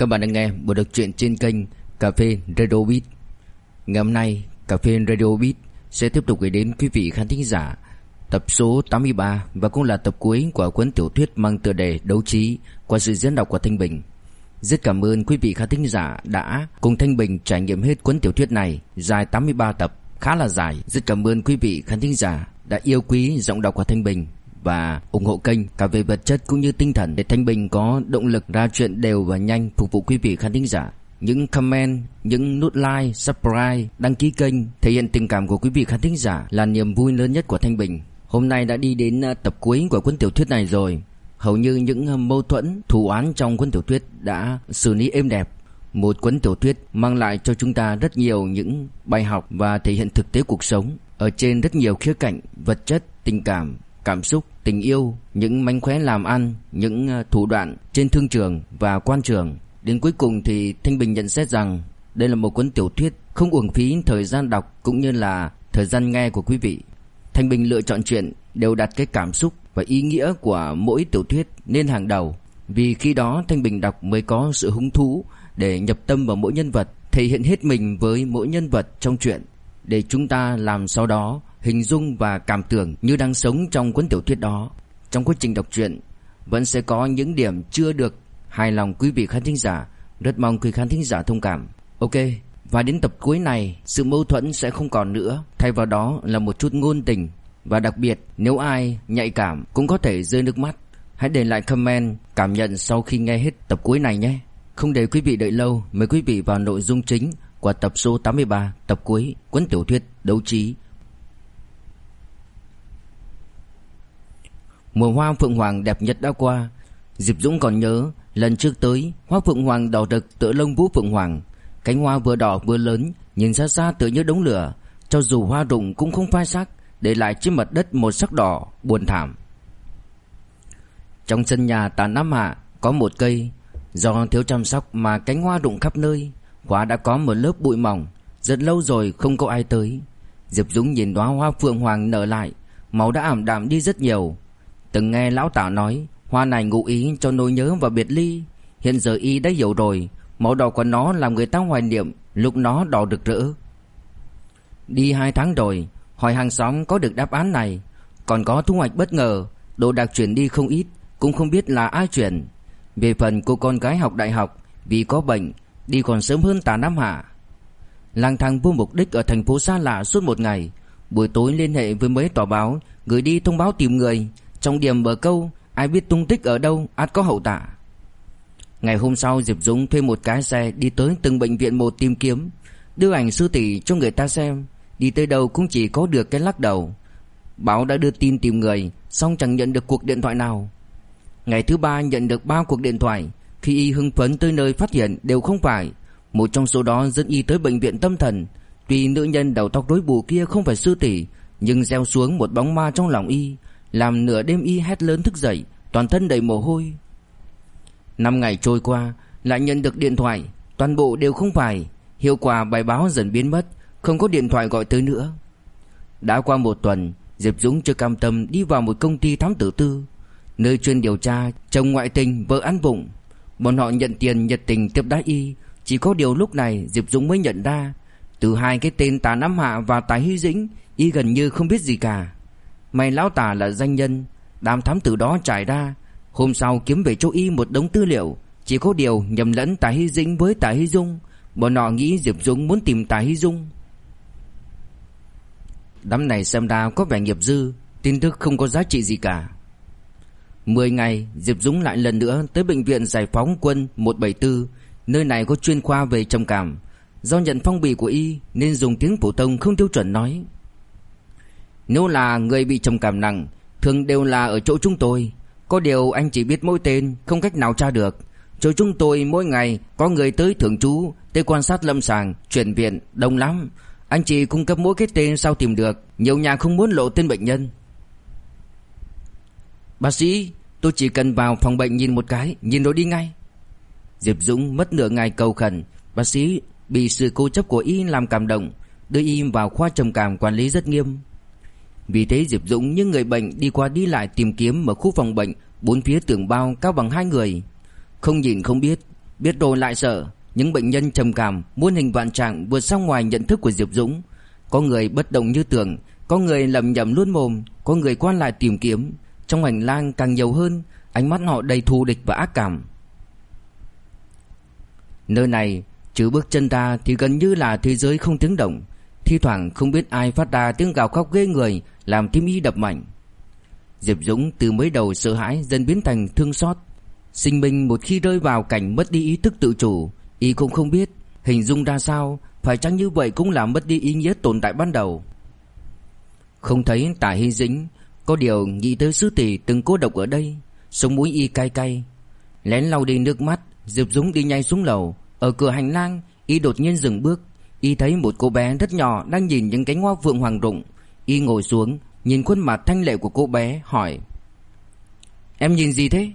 Các bạn đang nghe buổi đọc truyện trên kênh Cà phê Radio Beat. Ngày hôm nay, Cà phê Radio Beat sẽ tiếp tục gửi đến quý vị khán thính giả tập số 83 và cũng là tập cuối của cuốn tiểu thuyết mang tựa đề Đấu Trí qua sự diễn đọc của Thanh Bình. Rất cảm ơn quý vị khán thính giả đã cùng Thanh Bình trải nghiệm hết cuốn tiểu thuyết này dài 83 tập, khá là dài. Rất cảm ơn quý vị khán thính giả đã yêu quý giọng đọc của Thanh Bình và ủng hộ kênh cả về vật chất cũng như tinh thần để Thanh Bình có động lực ra chuyện đều và nhanh phục vụ quý vị khán thính giả. Những comment, những nút like, subscribe, đăng ký kênh thể hiện tình cảm của quý vị khán thính giả là niềm vui lớn nhất của Thanh Bình. Hôm nay đã đi đến tập cuối của cuốn tiểu thuyết này rồi. Hầu như những mâu thuẫn, thù oán trong cuốn tiểu thuyết đã xử lý êm đẹp. Một cuốn tiểu thuyết mang lại cho chúng ta rất nhiều những bài học và thể hiện thực tế cuộc sống ở trên rất nhiều khía cạnh: vật chất, tình cảm, cảm xúc, tình yêu, những mánh khóe làm ăn, những thủ đoạn trên thương trường và quan trường. Đến cuối cùng thì Thanh Bình nhận xét rằng đây là một cuốn tiểu thuyết không uổng phí thời gian đọc cũng như là thời gian nghe của quý vị. Thanh Bình lựa chọn chuyện đều đặt cái cảm xúc và ý nghĩa của mỗi tiểu thuyết lên hàng đầu, vì khi đó Thanh Bình đọc mới có sự hứng thú để nhập tâm vào mỗi nhân vật, thể hiện hết mình với mỗi nhân vật trong truyện, để chúng ta làm sau đó hình dung và cảm tưởng như đang sống trong cuốn tiểu thuyết đó. Trong quá trình đọc truyện vẫn sẽ có những điểm chưa được hài lòng quý vị khán thính giả, rất mong quý khán thính giả thông cảm. Ok, và đến tập cuối này sự mâu thuẫn sẽ không còn nữa, thay vào đó là một chút ngôn tình. Và đặc biệt nếu ai nhạy cảm cũng có thể rơi nước mắt. Hãy để lại comment cảm nhận sau khi nghe hết tập cuối này nhé. Không để quý vị đợi lâu, mời quý vị vào nội dung chính của tập số 83, tập cuối cuốn tiểu thuyết Đấu Trí. Mùa hoa phượng hoàng đẹp nhất đã qua. Diệp Dũng còn nhớ lần trước tới, hoa phượng hoàng đỏ rực tựa lông vũ phượng hoàng. Cánh hoa vừa đỏ vừa lớn, nhìn xa xa tựa như đống lửa. Cho dù hoa rụng cũng không phai sắc, để lại trên mặt đất một sắc đỏ buồn thảm. Trong sân nhà Tạ Nam Hạ có một cây, do thiếu chăm sóc mà cánh hoa rụng khắp nơi. Hoa đã có một lớp bụi mỏng, rất lâu rồi không có ai tới. Diệp Dũng nhìn đóa hoa phượng hoàng nở lại, màu đã ảm đạm đi rất nhiều. Từng nghe lão Tạ nói hoa này ngụ ý cho nỗi nhớ và biệt ly. Hiện giờ y đã hiểu rồi, màu đỏ của nó làm người ta hoài niệm lúc nó đỏ rực rỡ. Đi 2 tháng rồi, hỏi hàng xóm có được đáp án này. Còn có thu hoạch bất ngờ, đồ đạc chuyển đi không ít, cũng không biết là ai chuyển. Về phần cô con gái học đại học, vì có bệnh, đi còn sớm hơn Tạ Nam Hạ. Lang thang vô mục đích ở thành phố xa lạ suốt một ngày. Buổi tối liên hệ với mấy tòa báo, gửi đi thông báo tìm người. Trong điểm bờ câu, ai biết tung tích ở đâu, ắt có hậu tạ. Ngày hôm sau, Diệp Dũng thuê một cái xe đi tới từng bệnh viện một tìm kiếm, đưa ảnh sư tỷ cho người ta xem. Đi tới đâu cũng chỉ có được cái lắc đầu. Báo đã đưa tin tìm người, song chẳng nhận được cuộc điện thoại nào. Ngày thứ 3 nhận được 3 cuộc điện thoại. Khi y hưng phấn tới nơi phát hiện đều không phải. Một trong số đó dẫn y tới bệnh viện tâm thần. Tuy nữ nhân đầu tóc rối bù kia không phải sư tỷ, nhưng gieo xuống một bóng ma trong lòng y, làm nửa đêm y hét lớn thức dậy, toàn thân đầy mồ hôi. 5 ngày trôi qua, lại nhận được điện thoại, toàn bộ đều không phải. Hiệu quả bài báo dần biến mất, không có điện thoại gọi tới nữa. Đã qua 1 tuần, Diệp Dũng chưa cam tâm đi vào một công ty thám tử tư, nơi chuyên điều tra chồng ngoại tình, vợ ăn vụng. Bọn họ nhận tiền nhiệt tình tiếp đãi y. Chỉ có điều lúc này Diệp Dũng mới nhận ra, từ 2 cái tên Tạ Nam Hạ và Tạ Hy Dĩnh, y gần như không biết gì cả. May lão Tạ là danh nhân, đám thám tử đó trải ra. Hôm sau kiếm về cho y một đống tư liệu. Chỉ có điều nhầm lẫn Tạ Hy Dĩnh với Tạ Hy Dung. Bọn họ nghĩ Diệp Dũng muốn tìm Tạ Hy Dung. Đám này xem ra có vẻ nghiệp dư, tin tức không có giá trị gì cả. 10 ngày, Diệp Dũng lại lần nữa tới bệnh viện Giải phóng quân 174. Nơi này có chuyên khoa về trầm cảm. Do nhận phong bì của y nên dùng tiếng phổ thông không tiêu chuẩn nói: nếu là người bị trầm cảm nặng, thường đều là ở chỗ chúng tôi. Có điều anh chỉ biết mỗi tên, không cách nào tra được. Chỗ chúng tôi mỗi ngày có người tới thường trú, tới quan sát lâm sàng, chuyển viện, đông lắm. Anh chỉ cung cấp mỗi cái tên sao tìm được, nhiều nhà không muốn lộ tên bệnh nhân. Bác sĩ, tôi chỉ cần vào phòng bệnh nhìn một cái, nhìn rồi đi ngay. Diệp Dũng mất nửa ngày cầu khẩn. Bác sĩ bị sự cố chấp của y làm cảm động, đưa y vào khoa trầm cảm quản lý rất nghiêm. Vì thế Diệp Dũng như người bệnh đi qua đi lại tìm kiếm ở khu phòng bệnh, bốn phía tường bao cao bằng 2 người. Không nhìn không biết, Biết rồi lại sợ. Những bệnh nhân trầm cảm muôn hình vạn trạng vượt ra ngoài nhận thức của Diệp Dũng. Có người bất động như tưởng, có người lẩm nhẩm luôn mồm, có người quan lại tìm kiếm. Trong hành lang càng nhiều hơn, ánh mắt họ đầy thù địch và ác cảm. Nơi này trừ bước chân ta thì gần như là thế giới không tiếng động. Thi thoảng không biết ai phát ra tiếng gào khóc ghê người, làm tim y đập mạnh. Diệp Dũng từ mới đầu sợ hãi dần biến thành thương xót. Sinh命một khi rơi vào cảnh mất đi ý thức tự chủ, y cũng không biết hình dung ra sao. Phải chăng như vậy cũng là mất đi ý nghĩa tồn tại ban đầu. Không thấy Tả Hy Dĩnh, có điều nghĩ tới sư tỷ từng cô độc ở đây. Sống mũi y cay cay. Lén lau đi nước mắt, Diệp Dũng đi nhanh xuống lầu. Ở cửa hành lang, y đột nhiên dừng bước. Y thấy một cô bé rất nhỏ đang nhìn những cánh hoa phượng hoàng rụng. Y ngồi xuống, nhìn khuôn mặt thanh lệ của cô bé, hỏi: "Em nhìn gì thế?"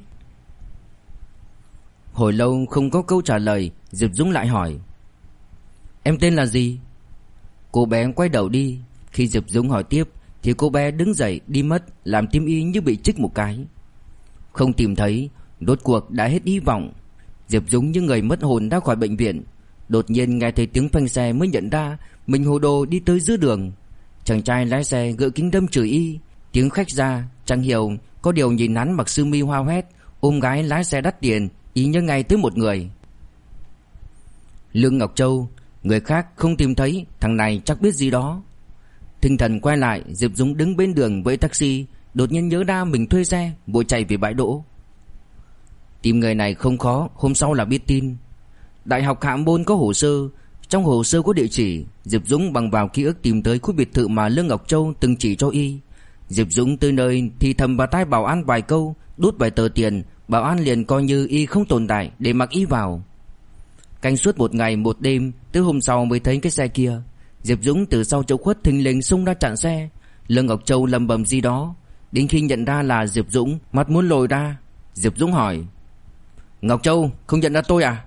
Hồi lâu không có câu trả lời, Diệp Dũng lại hỏi: "Em tên là gì?" Cô bé quay đầu đi. Khi Diệp Dũng hỏi tiếp thì cô bé đứng dậy đi mất, làm tim y như bị chích một cái. Không tìm thấy, rốt cuộc đã hết hy vọng. Diệp Dũng như người mất hồn ra khỏi bệnh viện. Đột nhiên nghe thấy tiếng phanh xe mới nhận ra mình hồ đồ đi tới giữa đường. Chàng trai lái xe gỡ kính đâm chửi y. Tiếng khách ra, chẳng hiểu, có điều nhìn hắn mặc sơ mi hoa hoét, ôm gái lái xe đắt tiền, y nhớ ngay tới một người: Lương Ngọc Châu. Người khác không tìm thấy, thằng này chắc biết gì đó. Tinh thần quay lại, Diệp Dũng đứng bên đường với taxi, đột nhiên nhớ ra mình thuê xe, vội chạy về bãi đỗ. Tìm người này không khó, hôm sau là biết tin. Đại học Hạ Môn có hồ sơ, trong hồ sơ có địa chỉ. Diệp Dũng bằng vào ký ức tìm tới khu biệt thự mà Lương Ngọc Châu từng chỉ cho y. Diệp Dũng tới nơi thì thầm vào tai bảo an vài câu, đút vài tờ tiền, bảo an liền coi như y không tồn tại để mặc y vào. Canh suốt một ngày một đêm, tới hôm sau mới thấy cái xe kia. Diệp Dũng từ sau chỗ khuất thình lình xông ra chặn xe. Lương Ngọc Châu lầm bầm gì đó. Đến khi nhận ra là Diệp Dũng, mắt muốn lồi ra. Diệp Dũng hỏi: "Ngọc Châu, không nhận ra tôi à?"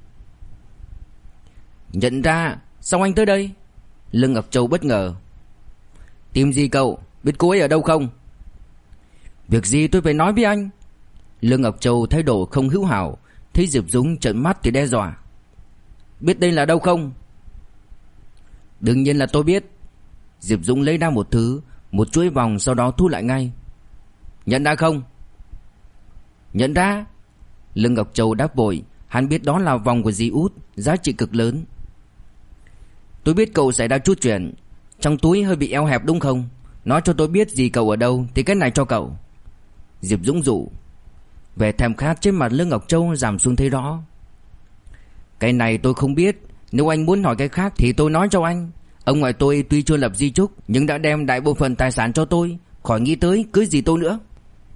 "Nhận ra, sao anh tới đây?" Lương Ngọc Châu bất ngờ: "Tìm gì cậu, biết cô ấy ở đâu không?" "Việc gì tôi phải nói với anh?" Lương Ngọc Châu thái độ không hữu hảo. Thấy Diệp Dũng trợn mắt thì đe dọa: "Biết đây là đâu không?" "Đương nhiên là tôi biết." Diệp Dũng lấy ra một thứ, một chuỗi vòng, sau đó thu lại ngay. "Nhận ra không?" "Nhận ra." Lương Ngọc Châu đáp vội. Hắn biết đó là vòng của dì Út, giá trị cực lớn. "Tôi biết cậu xảy ra chút chuyện, trong túi hơi bị eo hẹp đúng không? Nói cho tôi biết dì cậu ở đâu thì cái này cho cậu." Diệp Dũng dụ. Vẻ thèm khát trên mặt Lương Ngọc Châu giảm xuống thấy rõ. "Cái này tôi không biết, nếu anh muốn hỏi cái khác thì tôi nói cho anh. Ông ngoại tôi tuy chưa lập di chúc nhưng đã đem đại bộ phận tài sản cho tôi, khỏi nghĩ tới cưới gì tôi nữa."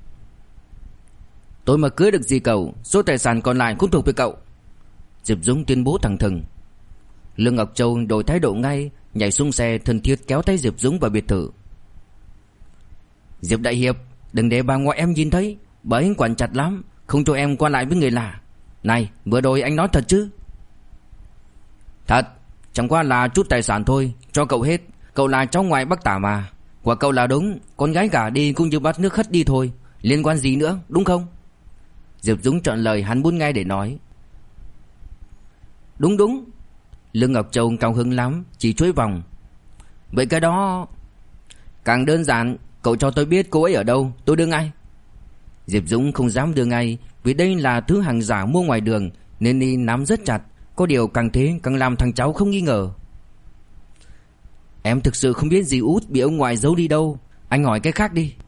"Tôi mà cưới được gì cậu, số tài sản còn lại cũng thuộc về cậu." Diệp Dũng tuyên bố thẳng thừng. Lương Ngọc Châu đổi thái độ ngay, nhảy xuống xe thân thiết kéo tay Diệp Dũng vào biệt thự. "Diệp đại hiệp, đừng để bà ngoại em nhìn thấy, bà ấy quản chặt lắm, không cho em qua lại với người lạ. Này, vừa rồi anh nói thật chứ?" "Thật, chẳng qua là chút tài sản thôi, cho cậu hết. Cậu là cháu ngoại bác Tả mà. Quả cậu là đúng, con gái gả đi cũng như bắt nước khất đi thôi, liên quan gì nữa, đúng không?" Diệp Dũng chọn lời hắn muốn nghe để nói. Đúng đúng." Lương Ngọc Châu cao hứng lắm, chỉ chuỗi vòng. "Vậy cái đó càng đơn giản, cậu cho tôi biết cô ấy ở đâu, tôi đưa ngay." Diệp Dũng không dám đưa ngay, vì đây là thứ hàng giả mua ngoài đường, nên y nắm rất chặt. Có điều càng thế càng làm thằng cháu không nghi ngờ. "Em thực sự không biết dì Út bị ông ngoại giấu đi đâu, anh hỏi cái khác đi."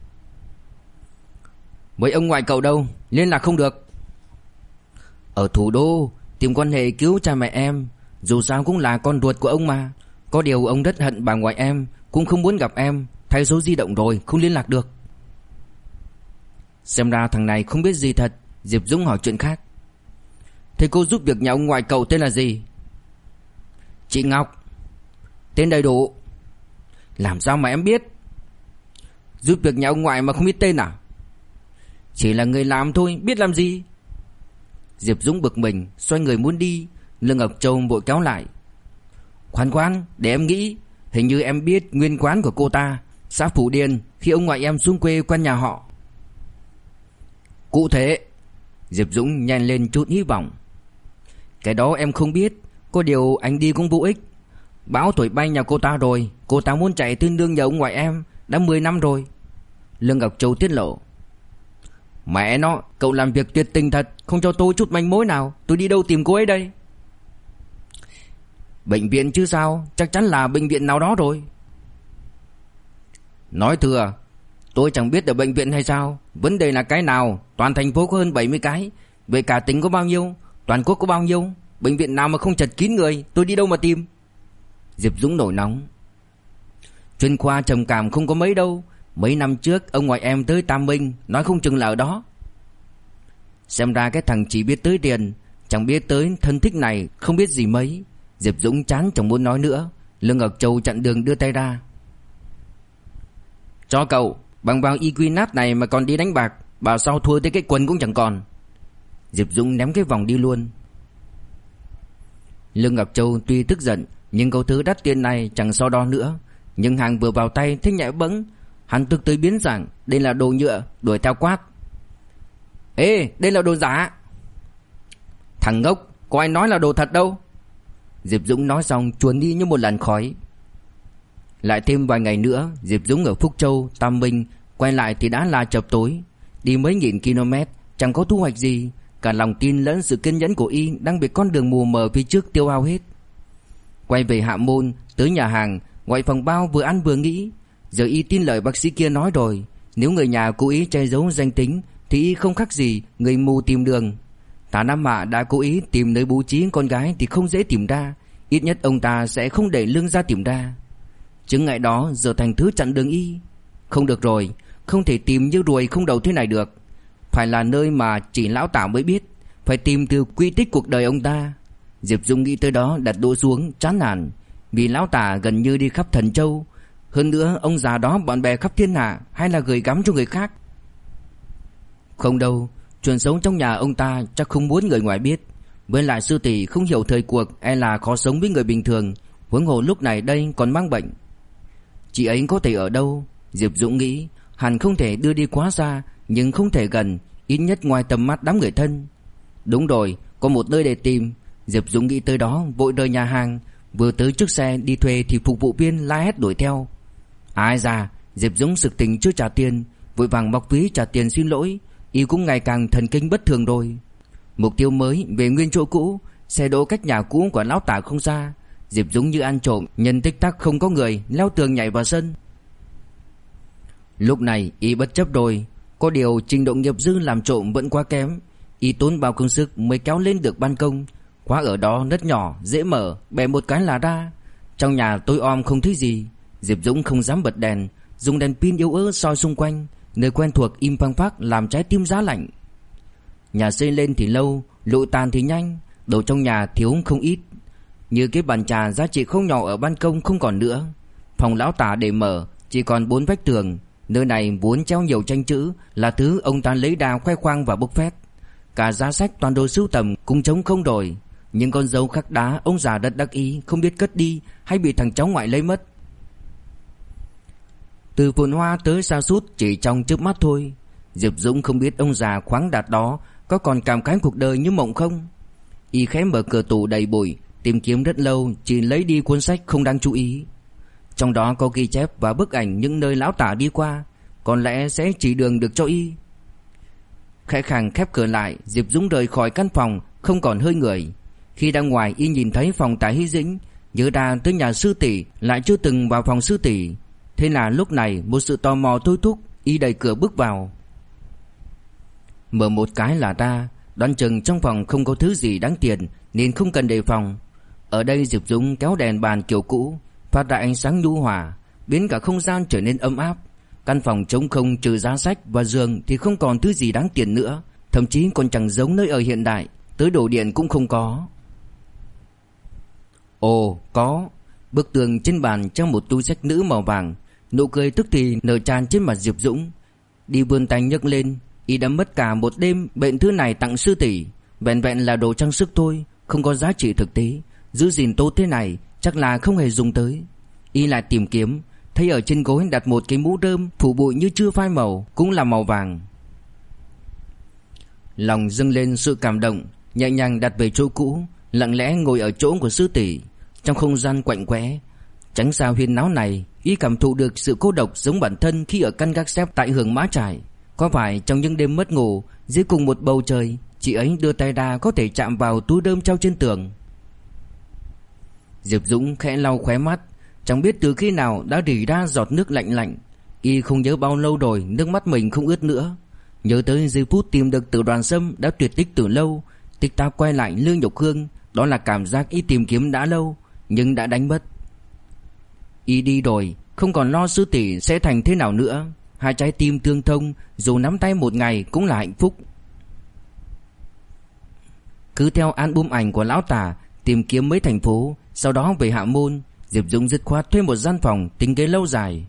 "Với ông ngoại cậu đâu, liên lạc không được?" "Ở thủ đô, tìm quan hệ cứu cha mẹ em, dù sao cũng là con ruột của ông mà. Có điều ông rất hận bà ngoại em, cũng không muốn gặp em, thay số di động rồi, không liên lạc được." Xem ra thằng này không biết gì thật. Diệp Dũng hỏi chuyện khác. "Thế cô giúp việc nhà ông ngoại cậu tên là gì?" "Chị Ngọc." "Tên đầy đủ?" "Làm sao mà em biết?" "Giúp việc nhà ông ngoại mà không biết tên à?" "Chỉ là người làm thôi, biết làm gì." Diệp Dũng bực mình, xoay người muốn đi. Lương Ngọc Châu vội kéo lại. Khoan khoan, để em nghĩ. Hình như em biết nguyên quán của cô ta, xã Phủ Điền, khi ông ngoại em xuống quê quen nhà họ." "Cụ thể?" Diệp Dũng nhanh lên chút hy vọng. Cái đó em không biết. Có điều anh đi cũng vô ích. Báo tuổi bay nhà cô ta rồi. Cô ta muốn chạy tương đương nhờ ông ngoại em. Đã 10 năm rồi. Lương Ngọc Châu tiết lộ. Mẹ nó, cậu làm việc tuyệt tình thật. Không cho tôi chút manh mối nào. Tôi đi đâu tìm cô ấy đây? Bệnh viện chứ sao. Chắc chắn là bệnh viện nào đó rồi. Nói thừa. Tôi chẳng biết ở bệnh viện hay sao. Vấn đề là cái nào. Toàn thành phố có hơn 70 cái. Vậy cả tỉnh có bao nhiêu? Toàn quốc có bao nhiêu? Bệnh viện nào mà không chật kín người? Tôi đi đâu mà tìm? Diệp Dũng nổi nóng. Chuyên khoa trầm cảm không có mấy đâu. Mấy năm trước ông ngoại em tới Tam Minh, nói không chừng là ở đó. Xem ra cái thằng chỉ biết tới tiền, chẳng biết tới thân thích này, không biết gì mấy. Diệp Dũng chán chẳng muốn nói nữa. Lương Ngọc Châu chặn đường đưa tay ra. Cho cậu, bằng vào IQ nát này mà còn đi đánh bạc, bảo sao thua tới cái quần cũng chẳng còn. Diệp Dũng ném cái vòng đi luôn. Lương Ngọc Châu tuy tức giận, nhưng câu thứ đắt tiền này chẳng so đo nữa. Nhưng hàng vừa vào tay thấy nhẹ bẫng, hắn tức tới biến dạng. Đây là đồ nhựa, đuổi theo quát. Ê, đây là đồ giả. Thằng ngốc, có ai nói là đồ thật đâu. Diệp Dũng nói xong chuồn đi như một làn khói. Lại thêm vài ngày nữa, Diệp Dũng ở Phúc Châu, Tam Minh, quay lại thì đã là chập tối. Đi mấy nghìn km, chẳng có thu hoạch gì. Cả lòng tin lẫn sự kiên nhẫn của y đang bị con đường mù mờ phía trước tiêu hao hết. Quay về Hạ Môn, tới nhà hàng, gọi phòng bao vừa ăn vừa nghĩ. Giờ y tin lời bác sĩ kia nói rồi. Nếu người nhà cố ý che giấu danh tính thì y không khác gì người mù tìm đường. Tả Nam Mạ đã cố ý tìm nơi bố trí con gái thì không dễ tìm ra. Ít nhất ông ta sẽ không để Lương gia tìm ra. Chứng ngại đó giờ thành thứ chặn đường y. Không được rồi, không thể tìm như ruồi không đầu thế này được. Phải là nơi mà chỉ lão Tả mới biết. Phải tìm từ quy tích cuộc đời ông ta. Diệp Dung nghĩ tới đó đặt đũa xuống chán nản. Vì lão Tả gần như đi khắp Thần Châu. Hơn nữa ông già đó bạn bè khắp thiên hạ, hay là gửi gắm cho người khác? Không đâu, chuyện sống trong nhà ông ta chắc không muốn người ngoài biết. Với lại sư tỷ không hiểu thời cuộc, e là khó sống với người bình thường. Huống hồ lúc này đây còn mang bệnh. Chị ấy có thể ở đâu? Diệp Dũng nghĩ. Hẳn không thể đưa đi quá xa, nhưng không thể gần, ít nhất ngoài tầm mắt đám người thân. Đúng rồi, có một nơi để tìm. Diệp Dũng nghĩ tới đó, vội rời nhà hàng. Vừa tới trước xe đi thuê thì phục vụ viên la hét đuổi theo. Ai ra, Diệp Dũng sực tỉnh chưa trả tiền, vội vàng móc ví trả tiền xin lỗi. Y cũng ngày càng thần kinh bất thường rồi. Mục tiêu mới về nguyên chỗ cũ. Xe đỗ cách nhà cũ của lão Tả không xa. Diệp Dũng như ăn trộm, nhân tích tắc không có người, leo tường nhảy vào sân. Lúc này y bất chấp rồi. Có điều trình độ nghiệp dư làm trộm vẫn quá kém. Y tốn bao công sức mới kéo lên được ban công. Khóa ở đó rất nhỏ, dễ mở, bẻ một cái là ra. Trong nhà tối om không thấy gì. Diệp Dũng không dám bật đèn, dùng đèn pin yếu ớt soi xung quanh. Nơi quen thuộc im phăng phắc làm trái tim giá lạnh. Nhà xây lên thì lâu, lụi tàn thì nhanh. Đồ trong nhà thiếu không ít. Như cái bàn trà giá trị không nhỏ ở ban công không còn nữa. Phòng lão Tả để mở, chỉ còn 4 vách tường. Nơi này vốn treo nhiều tranh chữ, là thứ ông ta lấy đà khoe khoang và bốc phét. Cả giá sách toàn đồ sưu tầm cũng trống không rồi. Nhưng con dấu khắc đá ông già rất đắc ý, không biết cất đi hay bị thằng cháu ngoại lấy mất. Từ phồn hoa tới sa sút chỉ trong chớp mắt thôi. Diệp Dũng không biết ông già khoáng đạt đó có còn cảm khái cuộc đời như mộng không. Y khẽ mở cửa tủ đầy bụi, tìm kiếm rất lâu chỉ lấy đi cuốn sách không đáng chú ý. Trong đó có ghi chép và bức ảnh những nơi lão Tả đi qua, có lẽ sẽ chỉ đường được cho y. Khẽ khàng khép cửa lại, Diệp Dũng rời khỏi căn phòng không còn hơi người. Khi đang ngoài y nhìn thấy phòng Tả Hy Dĩnh, nhớ ra tới nhà sư tỷ, lại chưa từng vào phòng sư tỷ. Thế là lúc này một sự tò mò thôi thúc, y đẩy cửa bước vào. Mở một cái là ra, đoán chừng trong phòng không có thứ gì đáng tiền nên không cần đề phòng. Ở đây Diệp Dũng kéo đèn bàn kiểu cũ, phát ra ánh sáng nhu hòa, biến cả không gian trở nên ấm áp. Căn phòng trống không trừ giá sách và giường thì không còn thứ gì đáng tiền nữa, thậm chí còn chẳng giống nơi ở hiện đại, tới đồ điện cũng không có. Ồ, có. Bức tường trên bàn treo một túi sách nữ màu vàng, nụ cười tức thì nở tràn trên mặt Diệp Dũng. Đi vươn tay nhấc lên, y đã mất cả một đêm bệnh thứ này tặng sư tỷ, vẹn vẹn là đồ trang sức thôi, không có giá trị thực tế, giữ gìn tốt thế này chắc là không hề dùng tới. Y lại tìm kiếm, thấy ở trên gối đặt một cái mũ rơm phủ bụi như chưa phai màu, cũng là màu vàng. Lòng dâng lên sự cảm động, nhẹ nhàng đặt về chỗ cũ, lặng lẽ ngồi ở chỗ của sư tỷ. Trong không gian quạnh quẽ tránh xa huyên náo này, y cảm thụ được sự cô độc giống bản thân khi ở căn gác xếp tại Hưởng Mã Trải. Có phải trong những đêm mất ngủ dưới cùng một bầu trời, chị ấy đưa tay ra có thể chạm vào túi đơm treo trên tường. Diệp Dũng khẽ lau khóe mắt, chẳng biết từ khi nào đã rỉ ra giọt nước lạnh lạnh. Y không nhớ bao lâu rồi nước mắt mình không ướt nữa. Nhớ tới giây phút tìm được Tử Đoàn Sâm đã tuyệt tích từ lâu, tích tắc quay lại Lương Nhục Hương. Đó là cảm giác y tìm kiếm đã lâu nhưng đã đánh mất. Y đi rồi, không còn lo sư tỷ sẽ thành thế nào nữa. Hai trái tim tương thông, dù nắm tay một ngày cũng là hạnh phúc. Cứ theo album ảnh của lão Tả tìm kiếm mấy thành phố, sau đó về Hạ Môn. Diệp Dũng dứt khoát thuê một gian phòng tính kế lâu dài.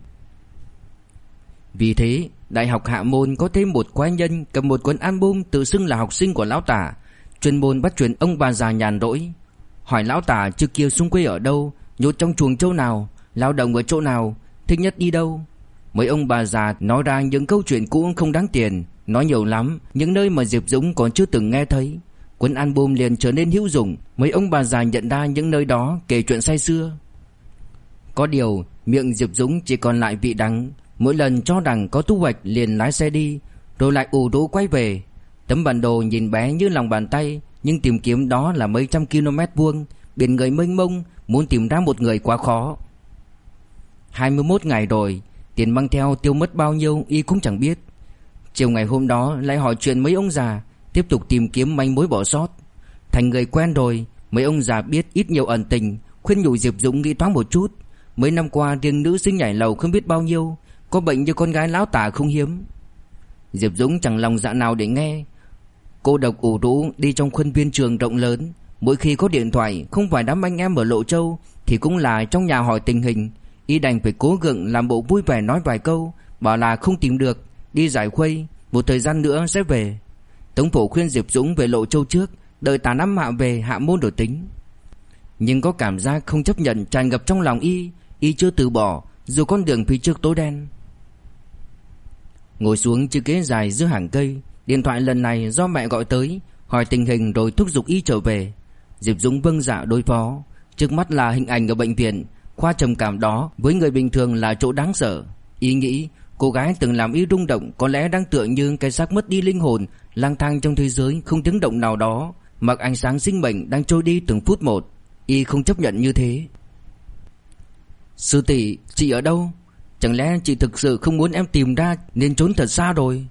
Vì thế Đại học Hạ Môn có thêm một quái nhân cầm một cuốn album tự xưng là học sinh của lão Tả, chuyên môn bắt chuyện ông bà già nhàn rỗi. Hỏi lão Tả trước kia xuống quê ở đâu, nhốt trong chuồng trâu nào, lao động ở chỗ nào, thích nhất đi đâu. Mấy ông bà già nói ra những câu chuyện cũ không đáng tiền, nói nhiều lắm, những nơi mà Diệp Dũng còn chưa từng nghe thấy. Cuốn album liền trở nên hữu dụng. Mấy ông bà già nhận ra những nơi đó kể chuyện say xưa. Có điều miệng Diệp Dũng chỉ còn lại vị đắng. Mỗi lần cho rằng có thu hoạch liền lái xe đi, rồi lại ù rũ quay về. Tấm bản đồ nhìn bé như lòng bàn tay, nhưng tìm kiếm đó là mấy trăm km vuông, biển người mênh mông, muốn tìm ra một người quá khó. 21 ngày rồi, tiền mang theo tiêu mất bao nhiêu y cũng chẳng biết. Chiều ngày hôm đó lại hỏi chuyện mấy ông già, tiếp tục tìm kiếm manh mối bỏ sót. Thành người quen rồi, mấy ông già biết ít nhiều ẩn tình, khuyên nhủ Diệp Dũng nghĩ thoáng một chút. Mấy năm qua riêng nữ sinh nhảy lầu không biết bao nhiêu, có bệnh như con gái lão Tả không hiếm. Diệp Dũng chẳng lòng dạ nào để nghe. Cô độc ủ rũ đi trong khuôn viên trường rộng lớn. Mỗi khi có điện thoại, không phải đám anh em ở Lộ Châu thì cũng là trong nhà hỏi tình hình. Y đành phải cố gượng làm bộ vui vẻ nói vài câu, bảo là không tìm được, đi giải khuây, một thời gian nữa sẽ về. Tống Phổ khuyên Diệp Dũng về Lộ Châu trước, đợi Tả Năm Hạ về Hạ Môn rồi tính. Nhưng có cảm giác không chấp nhận tràn ngập trong lòng y chưa từ bỏ, dù con đường phía trước tối đen. Ngồi xuống chiếc ghế dài giữa hàng cây, điện thoại lần này do mẹ gọi tới, hỏi tình hình rồi thúc giục y trở về. Diệp Dũng vâng dạ đối phó. Trước mắt là hình ảnh ở bệnh viện. Khoa trầm cảm đó với người bình thường là chỗ đáng sợ. Y nghĩ cô gái từng làm y rung động có lẽ đang tựa như cái xác mất đi linh hồn, lang thang trong thế giới không tiếng động nào đó, mặc ánh sáng sinh mệnh đang trôi đi từng phút một. Y không chấp nhận như thế. Sư tỷ, chị ở đâu? Chẳng lẽ chị thực sự không muốn em tìm ra nên trốn thật xa rồi?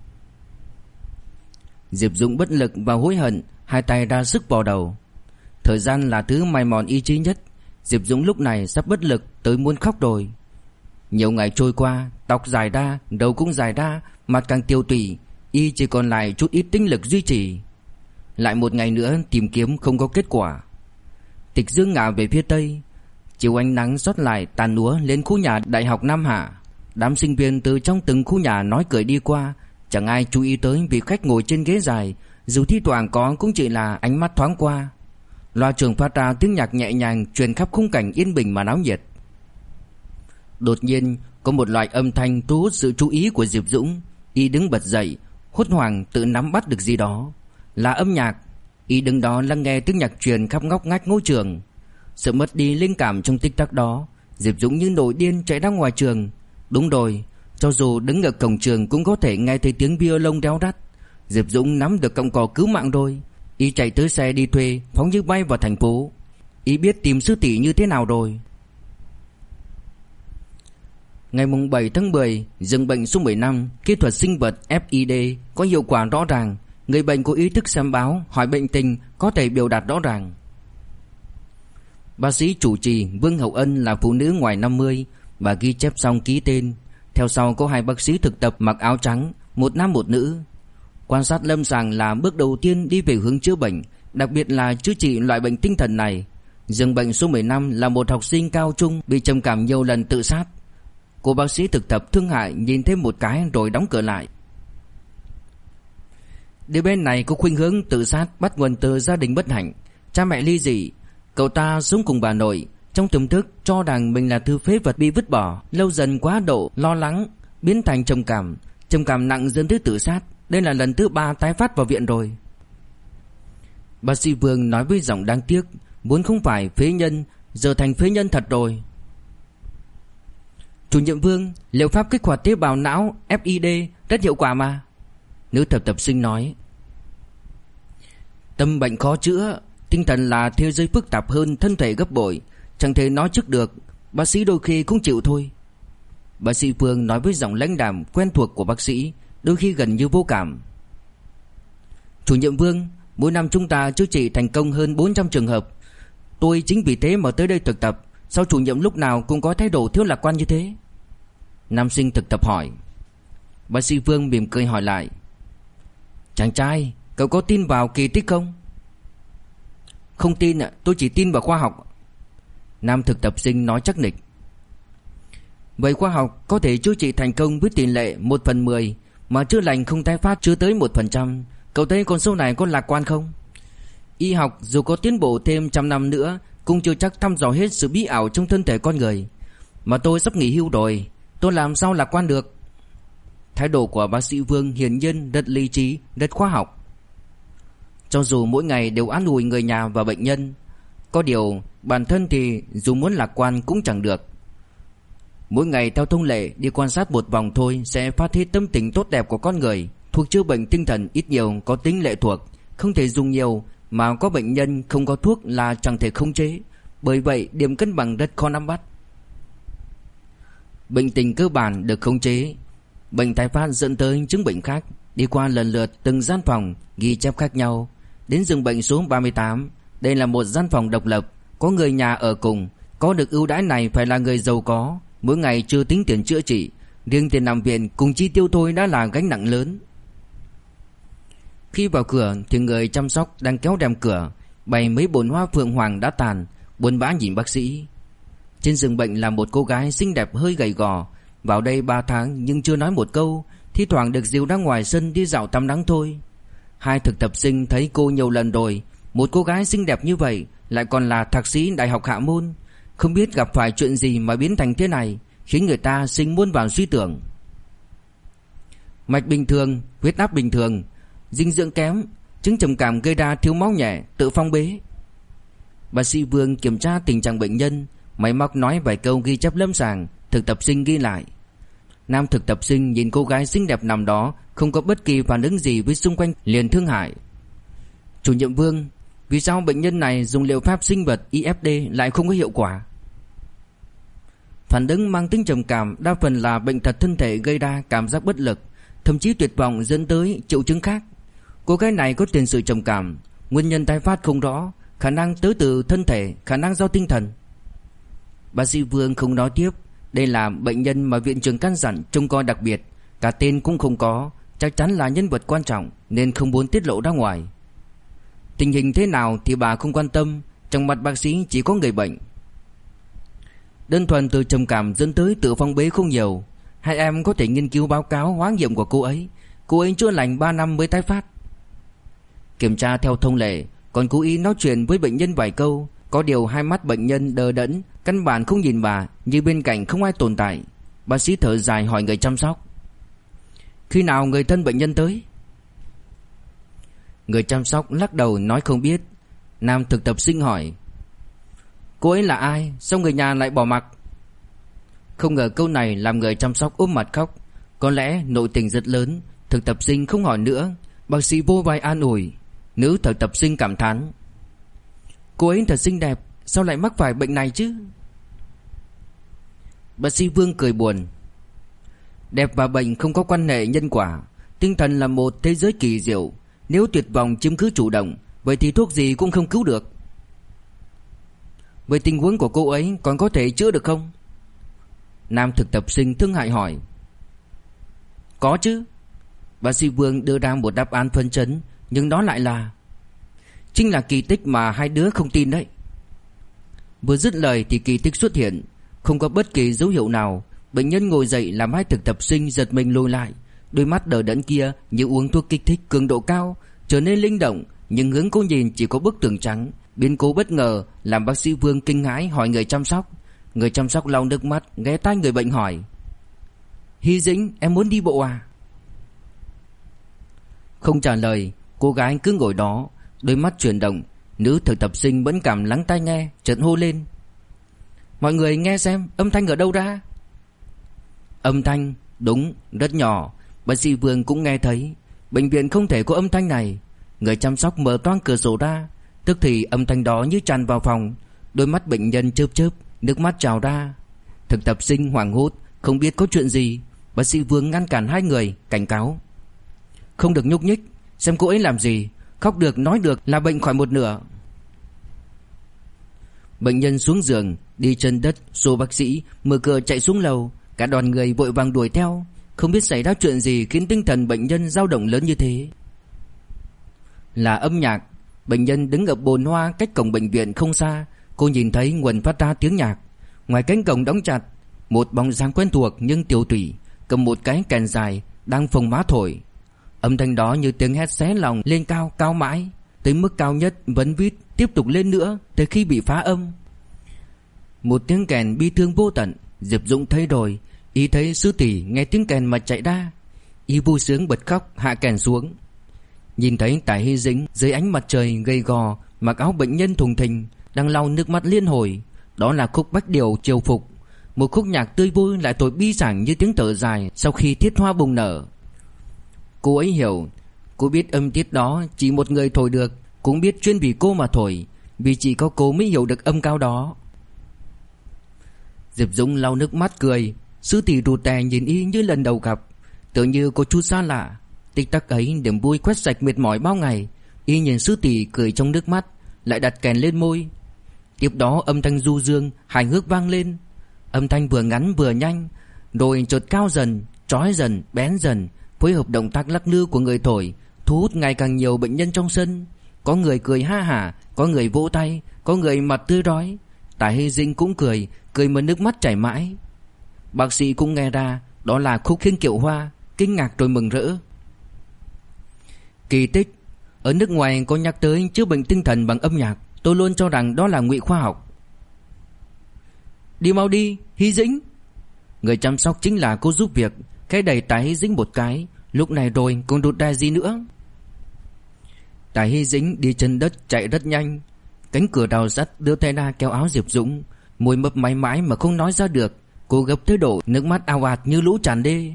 Diệp Dũng bất lực và hối hận, hai tay ra sức vào đầu. Thời gian là thứ mài mòn ý chí nhất. Diệp Dũng lúc này sắp bất lực tới muốn khóc rồi. Nhiều ngày trôi qua, tóc dài ra, đầu cũng dài ra, mặt càng tiêu tụy, y chỉ còn lại chút ít tinh lực duy trì. Lại một ngày nữa tìm kiếm không có kết quả. Tịch Dương ngả về phía tây. Chiều ánh nắng rót lại tàn úa lên khu nhà Đại học Nam Hạ. Đám sinh viên từ trong từng khu nhà nói cười đi qua, chẳng ai chú ý tới vị khách ngồi trên ghế dài, dù thi thoảng có cũng chỉ là ánh mắt thoáng qua. Loa trường phát ra tiếng nhạc nhẹ nhàng truyền khắp khung cảnh yên bình mà náo nhiệt. Đột nhiên có một loại âm thanh thu hút sự chú ý của Diệp Dũng. Y đứng bật dậy, hốt hoảng tự nắm bắt được gì đó. Là âm nhạc. Y đứng đó lắng nghe tiếng nhạc truyền khắp ngóc ngách ngôi trường. Sợ mất đi linh cảm trong tích tắc đó, Diệp Dũng như nổi điên chạy ra ngoài trường. Đúng rồi, cho dù đứng ở cổng trường cũng có thể nghe thấy tiếng violon réo rắt. Diệp Dũng nắm được cọng cỏ cứu mạng rồi. Y chạy tới xe đi thuê, phóng như bay vào thành phố. Y biết tìm sư tỷ như thế nào rồi. Ngày 7 tháng 10, giường bệnh số 15, kỹ thuật sinh vật FID có hiệu quả rõ ràng. Người bệnh có ý thức xem báo, hỏi bệnh tình, có thể biểu đạt rõ ràng. Bác sĩ chủ trì Vương Hậu Ân là phụ nữ ngoài 50. Bà ghi chép xong ký tên. Theo sau có hai bác sĩ thực tập mặc áo trắng, một nam một nữ. Quan sát lâm sàng là bước đầu tiên đi về hướng chữa bệnh, đặc biệt là chữa trị loại bệnh tinh thần này. Giường bệnh số 15 là một học sinh cao trung bị trầm cảm nhiều lần tự sát. Cô bác sĩ thực tập thương hại nhìn thêm một cái rồi đóng cửa lại. Đứa bé này có khuynh hướng tự sát bắt nguồn từ gia đình bất hạnh, cha mẹ ly dị. Cậu ta sống cùng bà nội, trong tiềm thức cho rằng mình là thứ phế vật bị vứt bỏ, lâu dần quá độ lo lắng biến thành trầm cảm nặng dẫn tới tự sát. Đây là lần thứ 3 tái phát vào viện rồi. Bác sĩ Vương nói với giọng đáng tiếc, vốn không phải phế nhân, giờ thành phế nhân thật rồi. Chủ nhiệm Vương, liệu pháp kích hoạt tế bào não FID rất hiệu quả mà. Nữ thực tập sinh nói. Tâm bệnh khó chữa, tinh thần là thế giới phức tạp hơn thân thể gấp bội, chẳng thể nói trước được, bác sĩ đôi khi cũng chịu thôi. Bác sĩ Vương nói với giọng lãnh đạm quen thuộc của bác sĩ, đôi khi gần như vô cảm. Chủ nhiệm Vương, mỗi năm chúng ta chữa trị thành công hơn 400 trường hợp. Tôi chính vì thế mà tới đây thực tập. Sao chủ nhiệm lúc nào cũng có thái độ thiếu lạc quan như thế? Nam sinh thực tập hỏi. Bác sĩ Vương mỉm cười hỏi lại. Chàng trai, cậu có tin vào kỳ tích không? Không tin ạ, tôi chỉ tin vào khoa học. Nam thực tập sinh nói chắc nịch. Vậy khoa học có thể chữa trị thành công với tỷ lệ 1/10, mà chữa lành không tái phát chưa tới 1%. Cậu thấy con số này có lạc quan không? Y học dù có tiến bộ thêm 100 năm nữa cũng chưa chắc thăm dò hết sự bí ảo trong thân thể con người. Mà tôi sắp nghỉ hưu rồi, tôi làm sao lạc quan được? Thái độ của bác sĩ Vương hiển nhiên rất lý trí, rất khoa học. Cho dù mỗi ngày đều an ủi người nhà và bệnh nhân, có điều bản thân thì dù muốn lạc quan cũng chẳng được. Mỗi ngày theo thông lệ đi quan sát một vòng thôi sẽ phát hết tâm tình tốt đẹp của con người. Thuốc chữa bệnh tinh thần ít nhiều có tính lệ thuộc, không thể dùng nhiều, mà có bệnh nhân không có thuốc là chẳng thể khống chế. Bởi vậy điểm cân bằng rất khó nắm bắt. Bệnh tình cơ bản được khống chế, bệnh tái phát dẫn tới chứng bệnh khác. Đi qua lần lượt từng gian phòng, ghi chép khác nhau, đến giường bệnh số 38. Đây là một gian phòng độc lập, có người nhà ở cùng. Có được ưu đãi này phải là người giàu có. Mỗi ngày chưa tính tiền chữa trị, riêng tiền nằm viện cùng chi tiêu thôi đã là gánh nặng lớn. Khi vào cửa thì người chăm sóc đang kéo rèm cửa, bày mấy bồn hoa phượng hoàng đã tàn, buồn bã nhìn bác sĩ. Trên giường bệnh là một cô gái xinh đẹp hơi gầy gò, vào đây 3 tháng nhưng chưa nói một câu, thi thoảng được dìu ra ngoài sân đi dạo tắm nắng thôi. Hai thực tập sinh thấy cô nhiều lần rồi, một cô gái xinh đẹp như vậy lại còn là thạc sĩ đại học hạ môn, không biết gặp phải chuyện gì mà biến thành thế này, khiến người ta sinh muôn vàn suy tưởng. Mạch bình thường, huyết áp bình thường, dinh dưỡng kém, chứng trầm cảm gây ra thiếu máu nhẹ, tự phong bế. Bác sĩ Vương kiểm tra tình trạng bệnh nhân, máy móc nói vài câu ghi chép lâm sàng, thực tập sinh ghi lại. Nam thực tập sinh nhìn cô gái xinh đẹp nằm đó, không có bất kỳ phản ứng gì với xung quanh, liền thương hại. Chủ nhiệm Vương, vì sao bệnh nhân này dùng liệu pháp sinh vật IFD lại không có hiệu quả? Phản ứng mang tính trầm cảm đa phần là bệnh tật thân thể gây ra cảm giác bất lực, thậm chí tuyệt vọng dẫn tới triệu chứng khác. Cô gái này có tiền sử trầm cảm, nguyên nhân tái phát không rõ, khả năng tới từ thân thể, khả năng do tinh thần. Bác sĩ Vương không nói tiếp. Đây là bệnh nhân mà viện trưởng căn dặn trông coi đặc biệt, cả tên cũng không có, chắc chắn là nhân vật quan trọng nên không muốn tiết lộ ra ngoài. Tình hình thế nào thì bà không quan tâm, trong mặt bác sĩ chỉ có người bệnh. Đơn thuần từ trầm cảm dẫn tới tự phong bế không nhiều. Hai em có thể nghiên cứu báo cáo hóa nghiệm của cô ấy. Cô ấy chữa lành 3 năm mới tái phát. Kiểm tra theo thông lệ, còn cố ý nói chuyện với bệnh nhân vài câu. Có điều hai mắt bệnh nhân đờ đẫn, căn bản không nhìn bà, như bên cạnh không ai tồn tại. Bác sĩ thở dài hỏi người chăm sóc. Khi nào người thân bệnh nhân tới? Người chăm sóc lắc đầu nói không biết. Nam thực tập sinh hỏi. Cô ấy là ai? Sao người nhà lại bỏ mặc? Không ngờ câu này làm người chăm sóc ôm mặt khóc. Có lẽ nội tình rất lớn. Thực tập sinh không hỏi nữa. Bác sĩ vô vai an ủi. Nữ thực tập sinh cảm thán. Cô ấy thật xinh đẹp, sao lại mắc phải bệnh này chứ? Bác sĩ Vương cười buồn. Đẹp và bệnh không có quan hệ nhân quả. Tinh thần là một thế giới kỳ diệu. Nếu tuyệt vọng chiếm cứ chủ động, vậy thì thuốc gì cũng không cứu được. Vậy tình huống của cô ấy còn có thể chữa được không? Nam thực tập sinh thương hại hỏi. Có chứ. Bác sĩ Vương đưa ra một đáp án phấn chấn, nhưng đó lại là chính là kỳ tích mà hai đứa không tin đấy. Vừa dứt lời thì kỳ tích xuất hiện. Không có bất kỳ dấu hiệu nào. Bệnh nhân ngồi dậy làm hai thực tập sinh giật mình lùi lại. Đôi mắt đờ đẫn kia như uống thuốc kích thích cường độ cao, trở nên linh động, nhưng hướng cô nhìn chỉ có bức tường trắng. Biến cố bất ngờ làm bác sĩ Vương kinh hãi hỏi người chăm sóc. Người chăm sóc lau nước mắt ghé tai người bệnh hỏi. Hy Dĩnh, em muốn đi bộ à? Không trả lời, cô gái cứ ngồi đó. Đôi mắt chuyển động. Nữ thực tập sinh vẫn cảm lắng tai nghe, chợt hô lên: "Mọi người nghe xem, âm thanh ở đâu ra?" Âm thanh, đúng, rất nhỏ. Bác sĩ Vương cũng nghe thấy. Bệnh viện không thể có âm thanh này. Người chăm sóc mở toang cửa sổ ra, tức thì âm thanh đó như tràn vào phòng. Đôi mắt bệnh nhân chớp chớp, nước mắt trào ra. Thực tập sinh hoảng hốt, không biết có chuyện gì. Bác sĩ Vương ngăn cản hai người, cảnh cáo: "Không được nhúc nhích, xem cô ấy làm gì. Khóc được, nói được là bệnh khỏi một nửa." Bệnh nhân xuống giường, đi chân đất, xô bác sĩ, mở cửa chạy xuống lầu. Cả đoàn người vội vàng đuổi theo. Không biết xảy ra chuyện gì khiến tinh thần bệnh nhân dao động lớn như thế. Là âm nhạc. Bệnh nhân đứng ở bồn hoa cách cổng bệnh viện không xa. Cô nhìn thấy nguồn phát ra tiếng nhạc. Ngoài cánh cổng đóng chặt, một bóng dáng quen thuộc nhưng tiều tụy, cầm một cái kèn dài, đang phồng má thổi. Âm thanh đó như tiếng hét xé lòng, lên cao, cao mãi, tới mức cao nhất vẫn vít, tiếp tục lên nữa tới khi bị phá âm. Một tiếng kèn bi thương vô tận. Diệp Dũng thấy rồi. Y thấy sư tỷ nghe tiếng kèn mà chạy ra. Y vui sướng bật khóc, hạ kèn xuống. Nhìn thấy Tải Hy Dĩnh dưới ánh mặt trời gầy gò, mặc áo bệnh nhân thùng thình, đang lau nước mắt liên hồi. Đó là khúc Bách Điều Triều Phục, một khúc nhạc tươi vui lại thổi bi sảng như tiếng thở dài sau khi tiết hoa bùng nở. Cô ấy hiểu. Cô biết âm tiết đó chỉ một người thổi được, cũng biết chuyên vì cô mà thổi, vì chỉ có cô mới hiểu được âm cao đó. Diệp Dũng lau nước mắt cười. Sư tỷ rụt rè nhìn y như lần đầu gặp, tựa như có chút xa lạ. Tích tắc ấy niềm vui quét sạch mệt mỏi bao ngày. Y nhìn sư tỷ cười trong nước mắt, lại đặt kèn lên môi. Tiếp đó âm thanh du dương hài hước vang lên. Âm thanh vừa ngắn vừa nhanh, rồi chợt cao dần, chói dần, bén dần, phối hợp động tác lắc lư của người thổi, thu hút ngày càng nhiều bệnh nhân trong sân. Có người cười ha hả, có người vỗ tay, có người mặt tươi rói. Tải Hy Dĩnh cũng cười, cười mà nước mắt chảy mãi. Bác sĩ cũng nghe ra đó là khúc Khiên Kiệu Hoa, kinh ngạc rồi mừng rỡ. Kỳ tích. Ở nước ngoài có nhắc tới chữa bệnh tinh thần bằng âm nhạc. Tôi luôn cho rằng đó là ngụy khoa học. Đi mau đi, Hy Dĩnh. Người chăm sóc chính là cô giúp việc, khẽ đẩy Tải Hy Dĩnh một cái. Lúc này rồi còn đột ra gì nữa. Tải Hy Dĩnh đi chân đất chạy rất nhanh. Cánh cửa đào sắt đưa tay ra kéo áo Diệp Dũng, môi mấp máy mãi mà không nói ra được. Cô gấp tới độ nước mắt ào ạt như lũ tràn đê.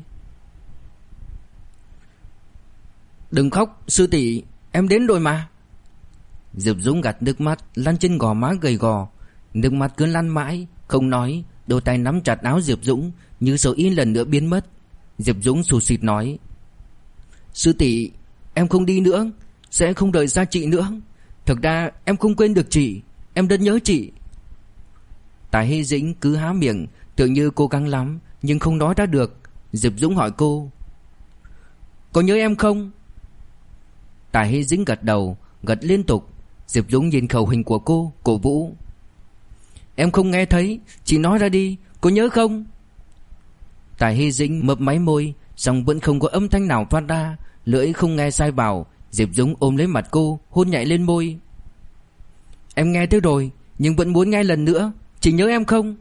Đừng khóc sư tỷ, em đến rồi mà. Diệp Dũng gạt nước mắt lăn trên gò má gầy gò. Nước mắt cứ lăn mãi, không nói. Đôi tay nắm chặt áo Diệp Dũng, như sợ y lần nữa biến mất. Diệp Dũng sụt sịt nói: Sư tỷ, em không đi nữa, sẽ không đợi xa chị nữa. Thực ra em không quên được chị, em rất nhớ chị. Tải Hy Dĩnh cứ há miệng, tưởng như cố gắng lắm nhưng không nói ra được. Diệp Dũng hỏi cô: Có nhớ em không? Tải Hy Dĩnh gật đầu, gật liên tục. Diệp Dũng nhìn khẩu hình của cô, cổ vũ: Em không nghe thấy, chị nói ra đi, có nhớ không? Tải Hy Dĩnh mấp máy môi, song vẫn không có âm thanh nào phát ra, lưỡi không nghe sai bảo. Diệp Dũng ôm lấy mặt cô, hôn nhẹ lên môi: Em nghe thế rồi, nhưng vẫn muốn nghe lần nữa. Chị nhớ em không?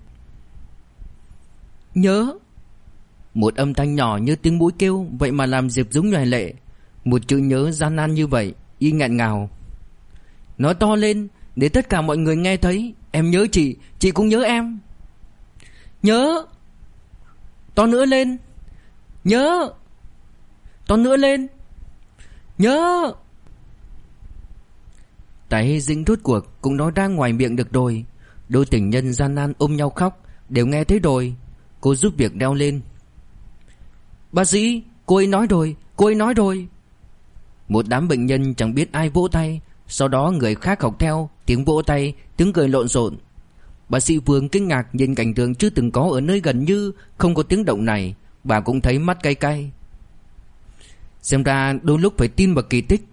Nhớ. Một âm thanh nhỏ như tiếng mũi kêu, vậy mà làm Diệp Dũng nhòe lệ. Một chữ nhớ gian nan như vậy, y nghẹn ngào: Nói to lên để tất cả mọi người nghe thấy. Em nhớ chị cũng nhớ em. Nhớ. To nữa lên. Nhớ. To nữa lên. Nhớ. Tải Hy Dĩnh rốt cuộc cũng nói ra ngoài miệng được rồi. Đôi tình nhân gian nan ôm nhau khóc, đều nghe thấy rồi. Cô giúp việc đeo lên: Bác sĩ, cô ấy nói rồi, cô ấy nói rồi. Một đám bệnh nhân chẳng biết ai vỗ tay. Sau đó người khác học theo, tiếng vỗ tay, tiếng cười lộn xộn. Bác sĩ Vương kinh ngạc nhìn cảnh tượng chưa từng có ở nơi gần như không có tiếng động này. Bà cũng thấy mắt cay cay. Xem ra đôi lúc phải tin vào kỳ tích.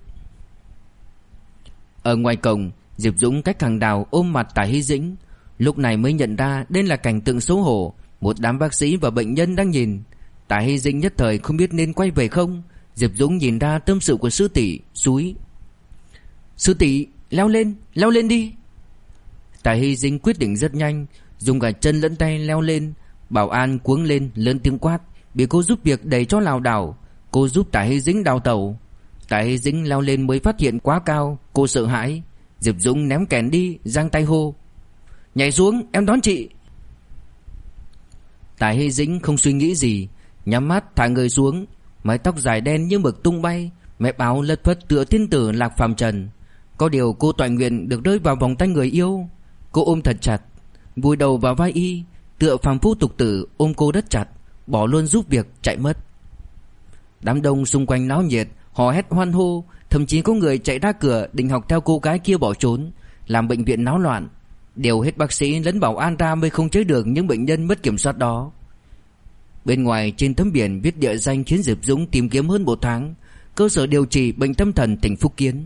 Ở ngoài cổng, Diệp Dũng cách hàng đào ôm mặt Tải Hy Dĩnh. Lúc này mới nhận ra đây là cảnh tượng xấu hổ. Một đám bác sĩ và bệnh nhân đang nhìn. Tải Hy Dĩnh nhất thời không biết nên quay về không. Diệp Dũng nhìn ra tâm sự của sư tỷ, xúi: Sư tỷ, leo lên đi. Tải Hy Dĩnh quyết định rất nhanh, dùng cả chân lẫn tay leo lên. Bảo an cuống lên lớn tiếng quát, bị cô giúp việc đẩy cho lảo đảo. Cô giúp Tải Hy Dĩnh đào tẩu. Tại Hy Dĩnh leo lên mới phát hiện quá cao. Cô sợ hãi. Diệp Dũng ném kèn đi, giang tay hô: "Nhảy xuống, em đón chị." Tại Hy Dĩnh không suy nghĩ gì, nhắm mắt thả người xuống. Mái tóc dài đen như mực tung bay, mép áo lất phất tựa tiên tử lạc phàm trần. Có điều cô toại nguyện được rơi vào vòng tay người yêu. Cô ôm thật chặt, vùi đầu vào vai y, tựa phàm phu tục tử ôm cô rất chặt, bỏ luôn giúp việc chạy mất. Đám đông xung quanh náo nhiệt, hò hét hoan hô, thậm chí có người chạy ra cửa định học theo cô gái kia bỏ trốn, làm bệnh viện náo loạn. Điều hết bác sĩ lẫn bảo an ra mới không chế được những bệnh nhân mất kiểm soát đó. Bên ngoài trên tấm biển viết địa danh khiến Diệp Dũng tìm kiếm hơn 1 tháng: cơ sở điều trị bệnh tâm thần tỉnh Phúc Kiến.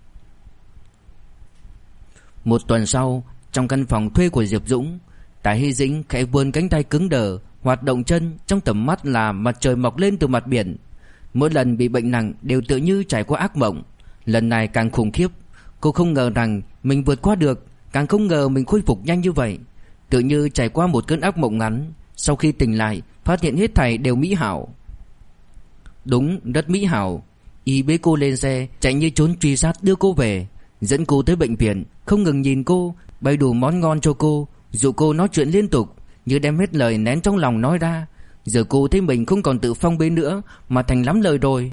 1 tuần sau, trong căn phòng thuê của Diệp Dũng, Tại Hy Dĩnh khẽ vươn cánh tay cứng đờ, hoạt động chân, trong tầm mắt là mặt trời mọc lên từ mặt biển. Mỗi lần bị bệnh nặng đều tựa như trải qua ác mộng. Lần này càng khủng khiếp. Cô không ngờ rằng mình vượt qua được, càng không ngờ mình khôi phục nhanh như vậy. Tựa như trải qua một cơn ác mộng ngắn. Sau khi tỉnh lại, phát hiện hết thảy đều mỹ hảo. Đúng, rất mỹ hảo. Y bế cô lên xe, chạy như trốn truy sát đưa cô về, dẫn cô tới bệnh viện, không ngừng nhìn cô, bày đủ món ngon cho cô, dụ cô nói chuyện liên tục, như đem hết lời nén trong lòng nói ra. Giờ cô thấy mình không còn tự phong bế nữa, mà thành lắm lời rồi.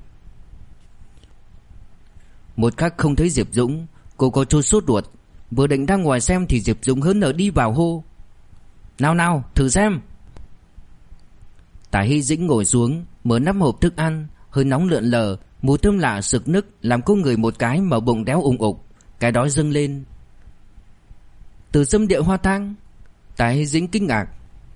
Một khắc không thấy Diệp Dũng, cô có chút sốt ruột. Vừa định ra ngoài xem thì Diệp Dũng hớn hở đi vào hô: "Nào nào, thử xem." Tại Hy Dĩnh ngồi xuống, mở nắp hộp thức ăn, hơi nóng lượn lờ, mùi thơm lạ sực nức làm cô ngửi một cái mà bụng đéo ủng ục, cái đói dâng lên. "Từ Sâm Địa Hoa Thang?" Tại Hy Dĩnh kinh ngạc.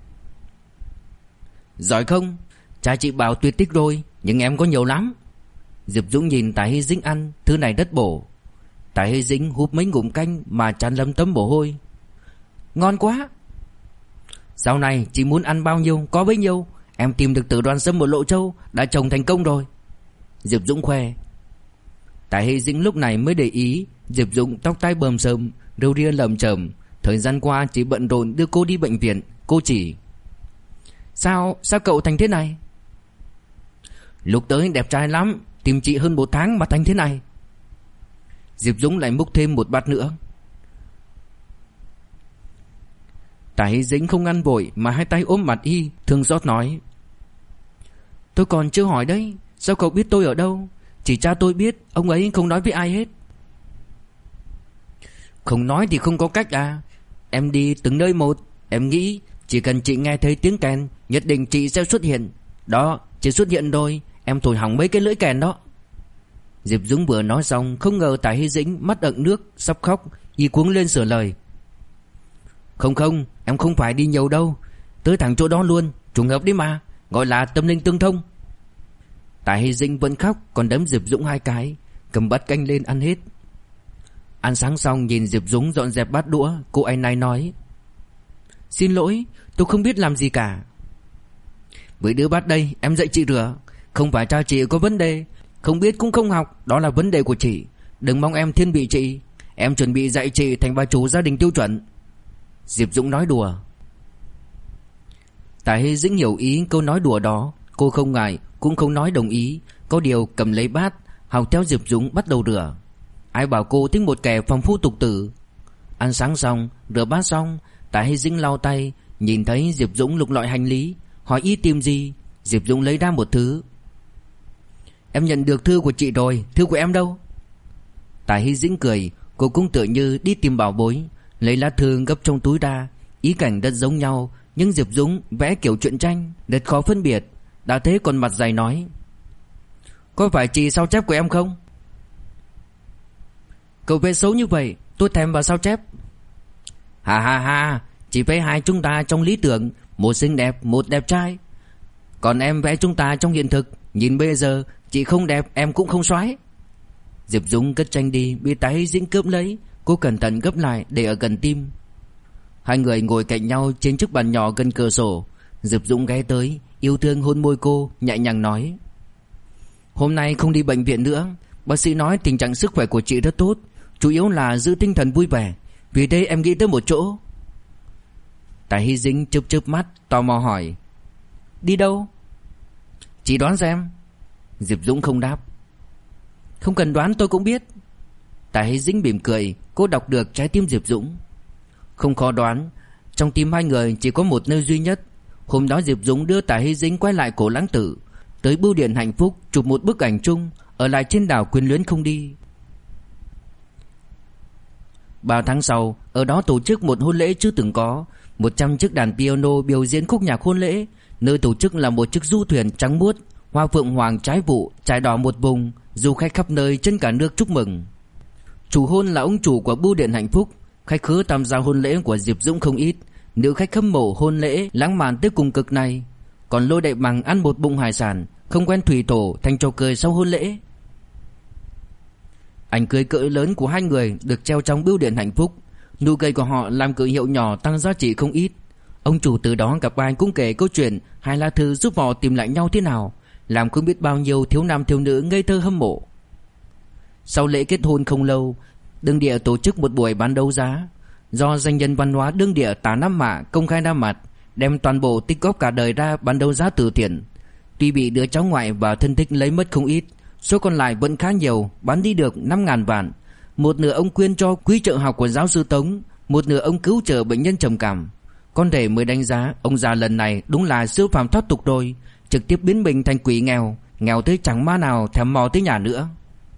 "Giỏi không? Cha chị bảo tuyệt tích rồi, nhưng em có nhiều lắm." Diệp Dũng nhìn Tại Hy Dĩnh ăn, thứ này rất bổ. Tại Hy Dĩnh húp mấy ngụm canh mà tràn lấm tấm mồ hôi. "Ngon quá." "Sau này chị muốn ăn bao nhiêu có bấy nhiêu. Em tìm được Tử Đoan Sâm ở Lộ Châu, đã trồng thành công rồi." Diệp Dũng khoe. Tại Hy Dĩnh lúc này mới để ý Diệp Dũng tóc tai bờm sờm, râu ria lởm chởm. Thời gian qua chỉ bận rộn đưa cô đi bệnh viện. Cô chỉ: Sao cậu thành thế này?" "Lúc tới đẹp trai lắm, tìm chị hơn 1 tháng mà thành thế này." Diệp Dũng lại múc thêm một bát nữa. Tại Hy Dĩnh không ăn vội mà hai tay ôm mặt y, thương xót nói: "Tôi còn chưa hỏi đấy, sao cậu biết tôi ở đâu? Chỉ cha tôi biết, ông ấy không nói với ai hết." "Không nói thì không có cách à. Em đi từng nơi một. Em nghĩ chỉ cần chị nghe thấy tiếng kèn, nhất định chị sẽ xuất hiện. Đó, chị xuất hiện rồi, em thổi hỏng mấy cái lưỡi kèn đó." Diệp Dũng vừa nói xong, không ngờ Tại Hy Dĩnh mắt ẩn nước, sắp khóc, y cuống lên sửa lời: Không, em không phải đi nhiều đâu, tới thẳng chỗ đó luôn, trùng hợp đấy mà, gọi là tâm linh tương thông." Tại Hy Dĩnh vẫn khóc, còn đấm Diệp Dũng 2 cái, cầm bát canh lên ăn hết. Ăn sáng xong nhìn Diệp Dũng dọn dẹp bát đũa, cô ấy này nói: "Xin lỗi, tôi không biết làm gì cả." "Với đứa bát đây, em dạy chị rửa. Không phải cha chị có vấn đề, không biết cũng không học, đó là vấn đề của chị. Đừng mong em thiên vị chị. Em chuẩn bị dạy chị thành bà chủ gia đình tiêu chuẩn." Diệp Dũng nói đùa. Tại Hy Dĩnh hiểu ý câu nói đùa đó, cô không ngại, cũng không nói đồng ý, có điều cầm lấy bát, học theo Diệp Dũng bắt đầu rửa. Ai bảo cô thích một kẻ phàm phu tục tử. Ăn sáng xong, rửa bát xong, Tại Hy Dĩnh lau tay, nhìn thấy Diệp Dũng lục lọi hành lý, hỏi y tìm gì. Diệp Dũng lấy ra một thứ. "Em nhận được thư của chị rồi, thư của em đâu?" Tại Hy Dĩnh cười, cô cũng tựa như đi tìm bảo bối, lấy lá thư gấp trong túi ra. Ý cảnh rất giống nhau, nhưng Diệp Dũng vẽ kiểu truyện tranh, rất khó phân biệt. Đã thế còn mặt dày nói: "Có phải chị sao chép của em không?" "Cậu vẽ xấu như vậy, tôi thèm vào sao chép." Ha, chị vẽ hai chúng ta trong lý tưởng, một xinh đẹp, một đẹp trai. Còn em vẽ chúng ta trong hiện thực, nhìn bây giờ, chị không đẹp, em cũng không soái." Diệp Dũng cất tranh đi, bị Tại Hy Dĩnh cướp lấy. Cô cẩn thận gấp lại để ở gần tim. Hai người ngồi cạnh nhau trên chiếc bàn nhỏ gần cửa sổ. Diệp Dũng ghé tới, yêu thương hôn môi cô, nhẹ nhàng nói: "Hôm nay không đi bệnh viện nữa. Bác sĩ nói tình trạng sức khỏe của chị rất tốt, chủ yếu là giữ tinh thần vui vẻ. Vì thế em nghĩ tới một chỗ." Tại Hy Dĩnh chớp chớp mắt, tò mò hỏi: "Đi đâu?" "Chị đoán xem." Diệp Dũng không đáp. Không cần đoán tôi cũng biết. Tạ Hy Dĩnh mỉm cười, cô đọc được trái tim Diệp Dũng. Không khó đoán, trong tim hai người chỉ có một nơi duy nhất. Hôm đó Diệp Dũng đưa Tạ Hy Dĩnh quay lại Cổ Lãng Tử, tới bưu điện Hạnh Phúc chụp một bức ảnh chung, ở lại trên đảo quyến luyến không đi. 3 tháng sau, ở đó tổ chức một hôn lễ chưa từng có. 100 chiếc đàn piano biểu diễn khúc nhạc hôn lễ. Nơi tổ chức là một chiếc du thuyền trắng muốt, hoa phượng hoàng trái vụ, trải đỏ một vùng. Du khách khắp nơi trên cả nước chúc mừng. Chủ hôn là ông chủ của bưu điện Hạnh Phúc. Khách khứa tham gia hôn lễ của Diệp Dũng không ít. Nữ khách hâm mộ hôn lễ lãng mạn tới cùng cực này. Còn Lôi Đại Bằng ăn một bụng hải sản, không quen thủy tổ thành trò cười sau hôn lễ. Ảnh cưới cỡ lớn của hai người được treo trong bưu điện Hạnh Phúc. Nụ cười của họ làm cờ hiệu nhỏ tăng giá trị không ít. Ông chủ từ đó gặp ai cũng kể câu chuyện hai lá thư giúp họ tìm lại nhau thế nào, làm không biết bao nhiêu thiếu nam thiếu nữ ngây thơ hâm mộ. Sau lễ kết hôn không lâu, Đương Địa tổ chức một buổi bán đấu giá. Do danh nhân văn hóa Đương Địa Tả Nam Mạ công khai ra mặt, đem toàn bộ tích góp cả đời ra bán đấu giá từ thiện. Tuy bị đứa cháu ngoại và thân thích lấy mất không ít, số còn lại vẫn khá nhiều, bán đi được 5.000 vạn. Một nửa ông quyên cho quỹ trợ học của giáo sư Tống, một nửa ông cứu trợ bệnh nhân trầm cảm. Con rể mới đánh giá ông già lần này đúng là siêu phàm thoát tục rồi, trực tiếp biến mình thành quỷ nghèo, nghèo tới chẳng ma nào thèm mò tới nhà nữa.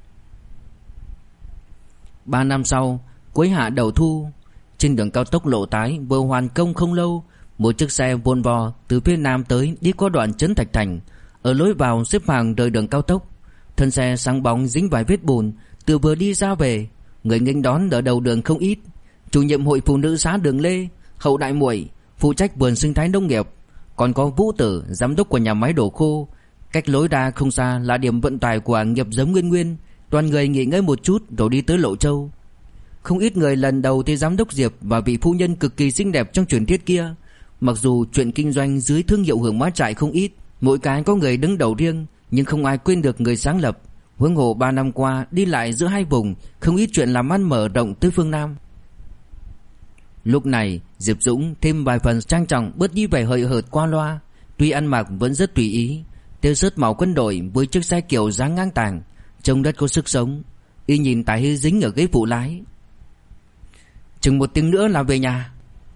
3 năm sau, cuối hạ đầu thu, trên đường cao tốc Lộ Tái vừa hoàn công không lâu, một chiếc xe Volvo từ phía nam tới đi qua đoạn Trấn Thạch Thành. Ở lối vào xếp hàng rời đường cao tốc, thân xe sáng bóng dính vài vết bùn, từ vừa đi ra về. Người nghênh đón ở đầu đường không ít. Chủ nhiệm hội phụ nữ xã Đường Lê, Hậu Đại Muội, phụ trách vườn sinh thái nông nghiệp, còn có Vũ Tử, giám đốc của nhà máy đổ khô. Cách lối ra không xa là điểm vận tải của nghiệp giống Nguyên Nguyên. Đoàn người nghỉ ngơi một chút rồi đi tới Lộ Châu. Không ít người lần đầu thấy giám đốc Diệp và vị phu nhân cực kỳ xinh đẹp trong truyền thuyết kia. Mặc dù chuyện kinh doanh dưới thương hiệu Hưởng Mã Trại không ít, mỗi cái có người đứng đầu riêng, nhưng không ai quên được người sáng lập. Huống hồ 3 năm qua đi lại giữa hai vùng, không ít chuyện làm ăn mở rộng tới phương Nam. Lúc này Diệp Dũng thêm vài phần trang trọng, bớt đi vẻ hời hợt qua loa. Tuy ăn mặc vẫn rất tùy ý, tiêu sớt màu quân đội với chiếc xe kiểu dáng ngang tàng, trông rất có sức sống. Y nhìn Tạ Hy Dĩnh ở ghế phụ lái. Chừng 1 tiếng nữa là về nhà.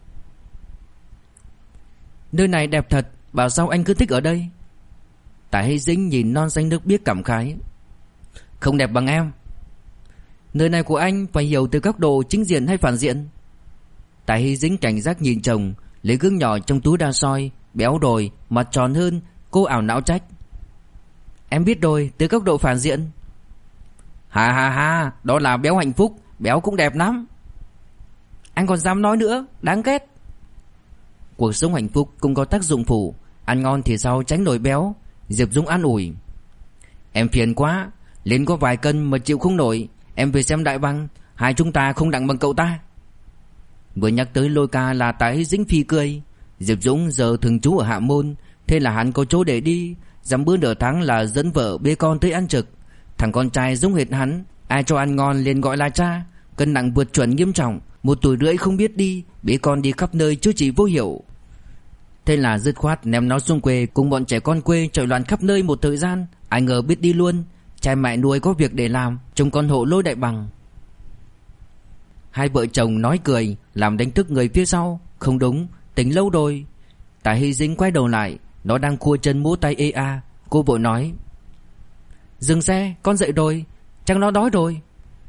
Nơi này đẹp thật, bảo sao anh cứ thích ở đây? Tạ Hy Dĩnh nhìn non xanh nước biếc cảm khái. Không đẹp bằng em. Nơi này của anh phải hiểu từ góc độ chính diện hay phản diện. Tạ Hy Dĩnh cảnh giác nhìn chồng, lấy gương nhỏ trong túi ra soi. Béo rồi, mặt tròn hơn. Cô ảo não trách. Em biết rồi, từ góc độ phản diện. Ha ha ha, đó là béo hạnh phúc. Béo cũng đẹp lắm. Anh còn dám nói nữa, đáng ghét. Cuộc sống hạnh phúc cũng có tác dụng phụ. Ăn ngon thì sao tránh nổi béo. Diệp Dũng an ủi. Em phiền quá, lên có vài cân mà chịu không nổi. Em về xem Đại Băng, hai chúng ta không đặng bằng cậu ta. Vừa nhắc tới Lôi Ca là Tạ Hy Dĩnh phi cười. Diệp Dũng giờ thường trú ở Hạ Môn, thế là hắn có chỗ để đi. Dăm bữa nửa tháng là dẫn vợ bê con tới ăn trực. Thằng con trai giống hệt hắn, ai cho ăn ngon liền gọi là cha. Cân nặng vượt chuẩn nghiêm trọng, 1 tuổi rưỡi không biết đi, bế con đi khắp nơi chứ chỉ vô hiệu. Thế là dứt khoát ném nó xuống quê cùng bọn trẻ con quê chạy loạn khắp nơi một thời gian. Ai ngờ biết đi luôn. Cha mẹ nuôi có việc để làm, trông con hộ Lôi Đại Bằng. Hai vợ chồng nói cười, làm đánh thức người phía sau. Không đúng, tỉnh lâu rồi. Tạ Hy Dĩnh quay đầu lại, nó đang khua chân múa tay ê a. Cô vội nói. Dừng xe, con dậy rồi. Chắc nó đói rồi.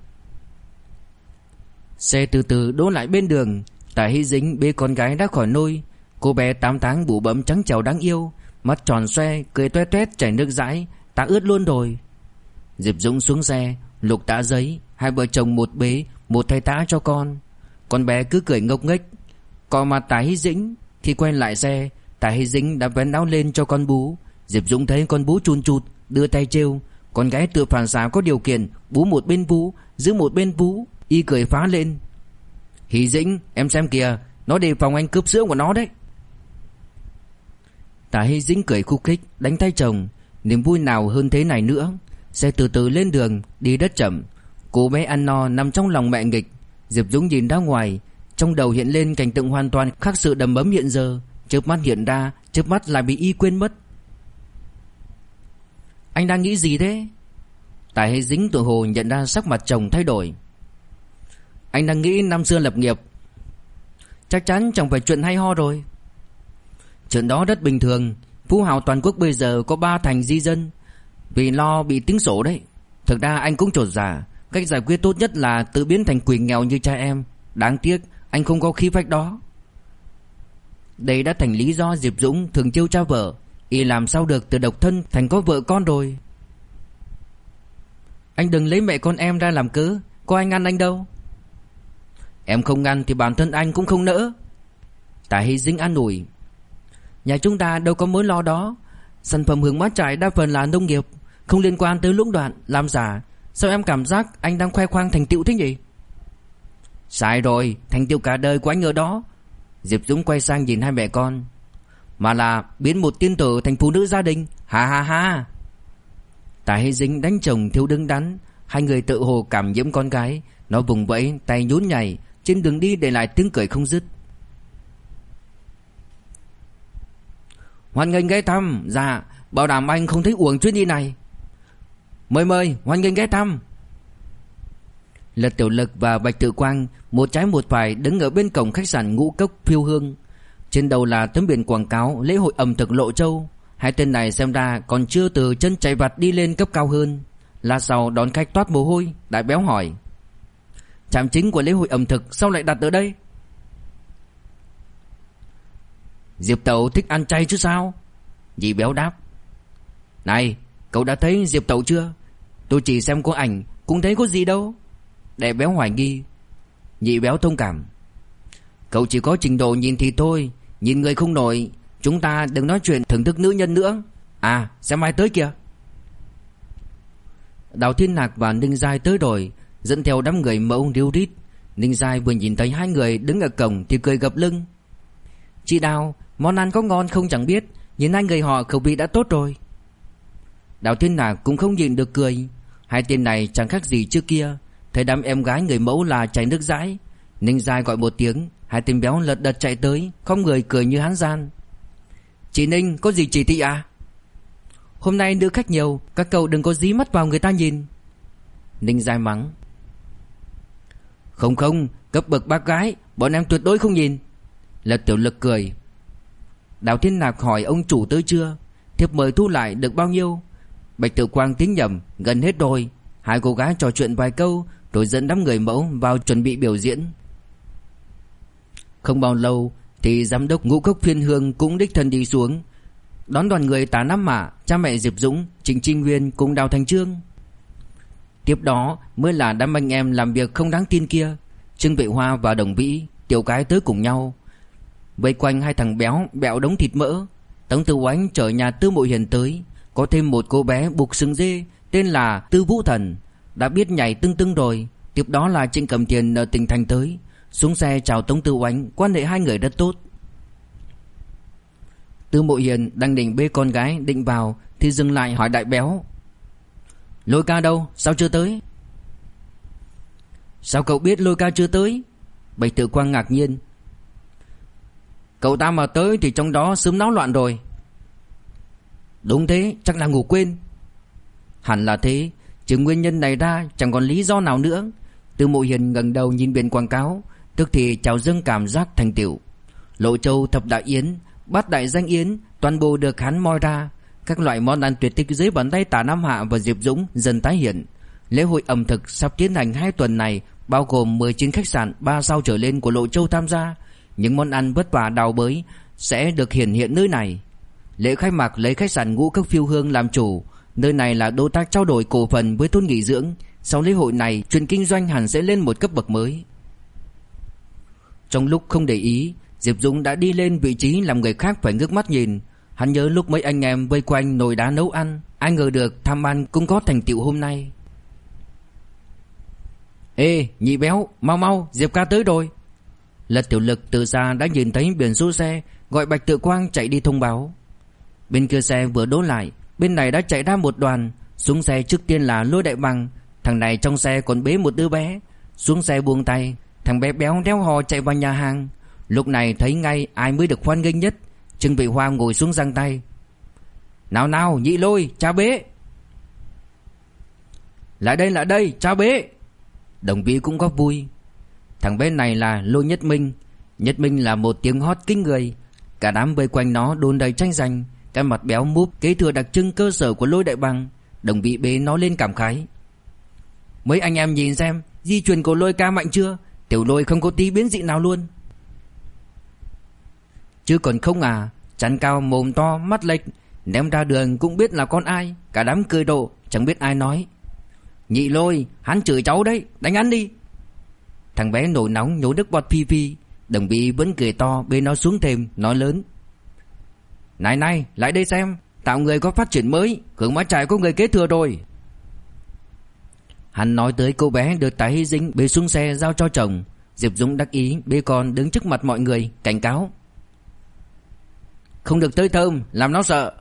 Xe từ từ đỗ lại bên đường. Tạ Hy Dĩnh bế con gái đã khỏi nôi. Cô bé 8 tháng bụ bẫm trắng trẻo đáng yêu, mắt tròn xoe, cười toe toét chảy nước dãi. Tã ướt luôn rồi. Diệp Dũng xuống xe, lục tã giấy. Hai vợ chồng một bế, một thay tã cho con. Con bé cứ cười ngốc nghếch. Còn mà Tạ Hy Dĩnh, khi quay lại xe, Tạ Hy Dĩnh đã vén áo lên cho con bú. Diệp Dũng thấy con bú chun chụt, đưa tay trêu. Con gái tự phản xạ có điều kiện, bú một bên vú, giữ một bên vú. Y cười phá lên. Hy Dĩnh, em xem kìa, nó đề phòng anh cướp sữa của nó đấy. Tạ Hy Dĩnh cười khúc khích, đánh tay chồng. Niềm vui nào hơn thế này nữa. Xe từ từ lên đường, đi rất chậm. Cô bé ăn no nằm trong lòng mẹ nghịch. Diệp Dũng nhìn ra ngoài, trong đầu hiện lên cảnh tượng hoàn toàn khác sự đầm ấm hiện giờ. Chớp mắt hiện ra, chớp mắt lại bị y quên mất. Anh đang nghĩ gì thế? Tài Hay Dính tự hồ nhận ra sắc mặt chồng thay đổi. Anh đang nghĩ năm xưa lập nghiệp. Chắc chắn chẳng phải chuyện hay ho rồi. Chuyện đó rất bình thường. Phú hào toàn quốc bây giờ có 3 thành di dân, vì lo bị tính sổ đấy. Thực ra anh cũng chột dạ. Cách giải quyết tốt nhất là tự biến thành quỷ nghèo như cha em. Đáng tiếc anh không có khí phách đó. Đây đã thành lý do Diệp Dũng thường trêu cha vợ. Y làm sao được từ độc thân thành có vợ con rồi. Anh đừng lấy mẹ con em ra làm cớ. Có ai ngăn anh đâu. Em không ngăn thì bản thân anh cũng không nỡ. Tài Hay Dính an ủi. Nhà chúng ta đâu có mối lo đó. Sản phẩm Hương Mát Trải đa phần là nông nghiệp, không liên quan tới lũng đoạn, làm giả. Sao em cảm giác anh đang khoe khoang thành tựu thế nhỉ? Sai rồi, thành tựu cả đời của anh ở đó. Diệp Dũng quay sang nhìn hai mẹ con. Mà là biến một tiên tử thành phụ nữ gia đình. Ha ha ha. Tài Hay Dính đánh chồng thiếu đứng đắn. Hai người tự hồ cảm nhiễm con gái. Nó vùng vẫy, tay nhún nhảy, trên đường đi để lại tiếng cười không dứt. Hoan nghênh ghé thăm. Dạ, bảo đảm anh không thấy uổng chuyến đi này. Mời, hoan nghênh ghé thăm. Lật Tiểu Lực và Bạch Tự Quang một trái một phải đứng ở bên cổng khách sạn Ngũ Cốc Phiêu Hương. Trên đầu là tấm biển quảng cáo lễ hội ẩm thực Lộ Châu. Hai tên này xem ra còn chưa từ chân chạy vặt đi lên cấp cao hơn. Lát sau đón khách toát mồ hôi, Đại Béo hỏi: trạm chính của lễ hội ẩm thực sao lại đặt ở đây? Diệp Tẩu thích ăn chay chứ sao? Nhị Béo đáp. Này, cậu đã thấy Diệp Tẩu chưa? Tôi chỉ xem có ảnh cũng thấy có gì đâu. Đại Béo hoài nghi. Nhị Béo thông cảm. Cậu chỉ có trình độ nhìn thì thôi, nhìn người không nổi. Chúng ta đừng nói chuyện thưởng thức nữ nhân nữa. À, xem ai tới kìa. Đào Thiên Hạc và Ninh Giai tới rồi, dẫn theo đám người mẫu ríu rít. Ninh Giai vừa nhìn thấy hai người đứng ở cổng thì cười gập lưng. Chị Đào, món ăn có ngon không chẳng biết, nhìn hai người họ khẩu vị đã tốt rồi. Đào Thiên Hạc cũng không nhìn được cười. Hai tên này chẳng khác gì trước kia. Thấy đám em gái người mẫu là chảy nước dãi. Ninh Giai gọi một tiếng, hai tên béo lật đật chạy tới, không người cười như hán gian. Chị Ninh, có gì chỉ thị à? Hôm nay nữ khách nhiều, các cậu đừng có dí mắt vào người ta nhìn. Ninh Giai mắng. Không, cấp bậc bác gái, bọn em tuyệt đối không nhìn. Lật Tiểu Lực cười. Đào Thiên Hạc hỏi ông chủ tới chưa, thiệp mời thu lại được bao nhiêu. Bạch Tự Quang tính nhầm, gần hết rồi. Hai cô gái trò chuyện vài câu rồi dẫn đám người mẫu vào chuẩn bị biểu diễn. Không bao lâu thì giám đốc Ngũ Cốc Phiên Hương cũng đích thân đi xuống, đón đoàn người Tả Nam Mạ, cha mẹ Diệp Dũng, Trịnh Trinh Nguyên cùng Đào Thành Trương. Tiếp đó mới là đám anh em làm việc không đáng tin kia. Trương Vệ Hoa và Đồng Vĩ, Tiểu Cái tới cùng nhau, vây quanh hai thằng béo bẹo đống thịt mỡ. Tống Tư Oánh chở nhà Tư Mộ Hiền tới, có thêm một cô bé buộc sừng dê tên là Tư Vũ Thần, đã biết nhảy tưng tưng rồi. Tiếp đó là Trịnh Cẩm Tiền ở tỉnh thành tới, xuống xe chào Tống Tư Oánh, quan hệ hai người rất tốt. Tư Mộ Hiền đang định bê con gái định vào thì dừng lại hỏi Đại Béo: Lôi Ca đâu, sao chưa tới? Sao cậu biết Lôi Ca chưa tới? Bạch Tự Quang ngạc nhiên. Cậu ta mà tới thì trong đó sớm náo loạn rồi. Đúng thế, chắc là ngủ quên. Hẳn là thế, trừ nguyên nhân này ra chẳng còn lý do nào nữa. Tư Mộ Hiền ngẩng đầu nhìn biển quảng cáo, tức thì trào dâng cảm giác thành tựu. Lộ Châu thập đại yến, bát đại danh yến, toàn bộ được hắn moi ra. Các loại món ăn tuyệt tích dưới bàn tay Tả Nam Hạ và Diệp Dũng dần tái hiện. Lễ hội ẩm thực sắp tiến hành 2 tuần này bao gồm 19 khách sạn 3 sao trở lên của Lộ Châu tham gia. Những món ăn vất vả đào bới sẽ được hiển hiện nơi này. Lễ khai mạc lấy khách sạn Ngũ Cốc Phiêu Hương làm chủ. Nơi này là đối tác trao đổi cổ phần với thôn nghỉ dưỡng. Sau lễ hội này, chuyện kinh doanh hẳn sẽ lên một cấp bậc mới. Trong lúc không để ý, Diệp Dũng đã đi lên vị trí làm người khác phải ngước mắt nhìn. Hắn nhớ lúc mấy anh em vây quanh nồi đá nấu ăn, ai ngờ được tham ăn cũng có thành tựu hôm nay. Ê, Nhị Béo, mau, Diệp ca tới rồi. Lật Tiểu Lực từ xa đã nhìn thấy biển số xe, gọi Bạch Tự Quang chạy đi thông báo. Bên kia xe vừa đỗ lại, bên này đã chạy ra một đoàn. Xuống xe trước tiên là Lôi Đại Bằng, thằng này trong xe còn bế một đứa bé. Xuống xe buông tay, thằng bé béo réo hò chạy vào nhà hàng. Lúc này thấy ngay ai mới được hoan nghênh nhất. Trương Vị Hoa ngồi xuống giang tay. Nào, Nhị Lôi, cha bế. lại đây, chào bé. Đồng Vĩ cũng góp vui. Thằng bé này là Lôi Nhất Minh. Nhất Minh là một tiếng hót kinh người. Cả đám vây quanh nó đồn đầy tranh giành. Cái mặt béo múp kế thừa đặc trưng cơ sở của Lôi Đại Bằng. Đồng Vĩ bế nó lên cảm khái. Mấy anh em nhìn xem, di truyền của Lôi ca mạnh chưa? Tiểu Lôi không có tí biến dị nào luôn. Chứ còn không à, chắn cao mồm to mắt lệch, ném ra đường cũng biết là con ai. Cả đám cười độ, chẳng biết ai nói. Nhị Lôi, hắn chửi cháu đấy, đánh hắn đi. Thằng bé nổi nóng nhổ nước bọt phi phi. Đồng Vĩ vẫn cười to bế nó xuống thềm, nói lớn. Này, lại đây xem, tạo người có phát triển mới, Hướng Mã Trại có người kế thừa rồi. Hắn nói tới cô bé được Tạ Hy Dĩnh bế xuống xe giao cho chồng. Diệp Dũng đắc ý bế con đứng trước mặt mọi người cảnh cáo. Không được tới thơm, làm nó sợ.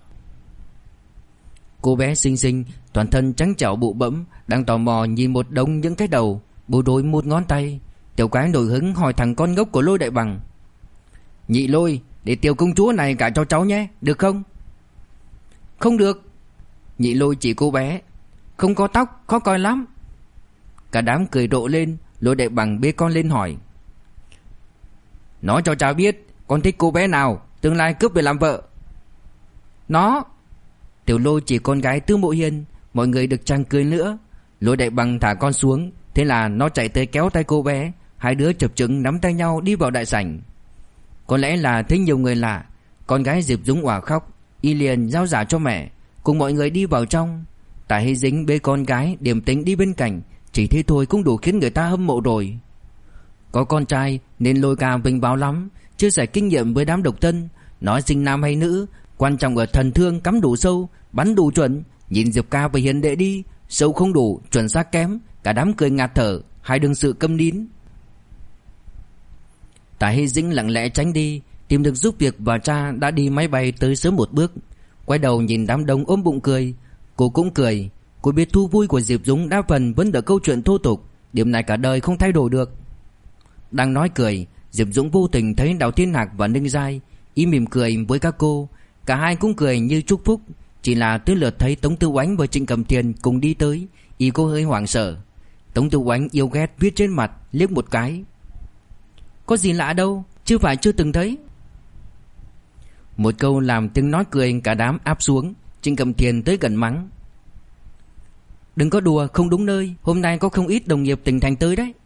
Cô bé xinh xinh, toàn thân trắng trẻo bụ bẫm, đang tò mò nhìn một đống những cái đầu, bối rối một ngón tay. Tiểu Cái nổi hứng hỏi thằng con ngốc của Lôi Đại Bằng. Nhị Lôi, để tiểu công chúa này cả cho cháu nhé, được không? Không được. Nhị Lôi chỉ cô bé. Không có tóc, khó coi lắm. Cả đám cười rộ lên. Lôi Đại Bằng bế con lên hỏi. Nói cho cháu biết, con thích cô bé nào, tương lai cướp về làm vợ. Nó. Tiểu Lôi chỉ con gái Tư Mộ Hiền. Mọi người được chàng cười nữa. Lôi Đại Bằng thả con xuống. Thế là nó chạy tới kéo tay cô bé. Hai đứa chập chững nắm tay nhau đi vào đại sảnh. Có lẽ là thấy nhiều người lạ, con gái Diệp Dũng òa khóc. Y liền giao giả cho mẹ, cùng mọi người đi vào trong. Tạ Hy Dĩnh bế con gái điềm tĩnh đi bên cạnh. Chỉ thế thôi cũng đủ khiến người ta hâm mộ rồi. Có con trai nên Lôi ca vinh báo lắm, chia sẻ kinh nghiệm với đám độc thân. Nói sinh nam hay nữ, quan trọng ở thần thương cắm đủ sâu, bắn đủ chuẩn. Nhìn Diệp ca và Hiền đệ đi, sâu không đủ, chuẩn xác kém. Cả đám cười ngạt thở, hai đương sự câm nín. Tạ Hy Dĩnh lặng lẽ tránh đi, tìm được giúp việc và cha đã đi máy bay tới sớm một bước. Quay đầu nhìn đám đông ôm bụng cười. Cô cũng cười. Cô biết thú vui của Diệp Dũng đa phần vẫn là câu chuyện thô tục. Điểm này cả đời không thay đổi được. Đang nói cười, Diệp Dũng vô tình thấy Đào Thiên Hạc và Ninh Giai. Y mỉm cười với các cô. Cả hai cũng cười như chúc phúc. Chỉ là tới lượt thấy Tống Tư Oánh và Trịnh Cầm Tiền cùng đi tới, y cô hơi hoảng sợ. Tống Tư Oánh yêu ghét viết trên mặt, liếc một cái. Có gì lạ đâu, chứ phải chưa từng thấy. Một câu làm tiếng nói cười cả đám áp xuống. Trịnh Cầm Tiền tới gần mắng. Đừng có đùa không đúng nơi, hôm nay có không ít đồng nghiệp tỉnh thành tới đấy.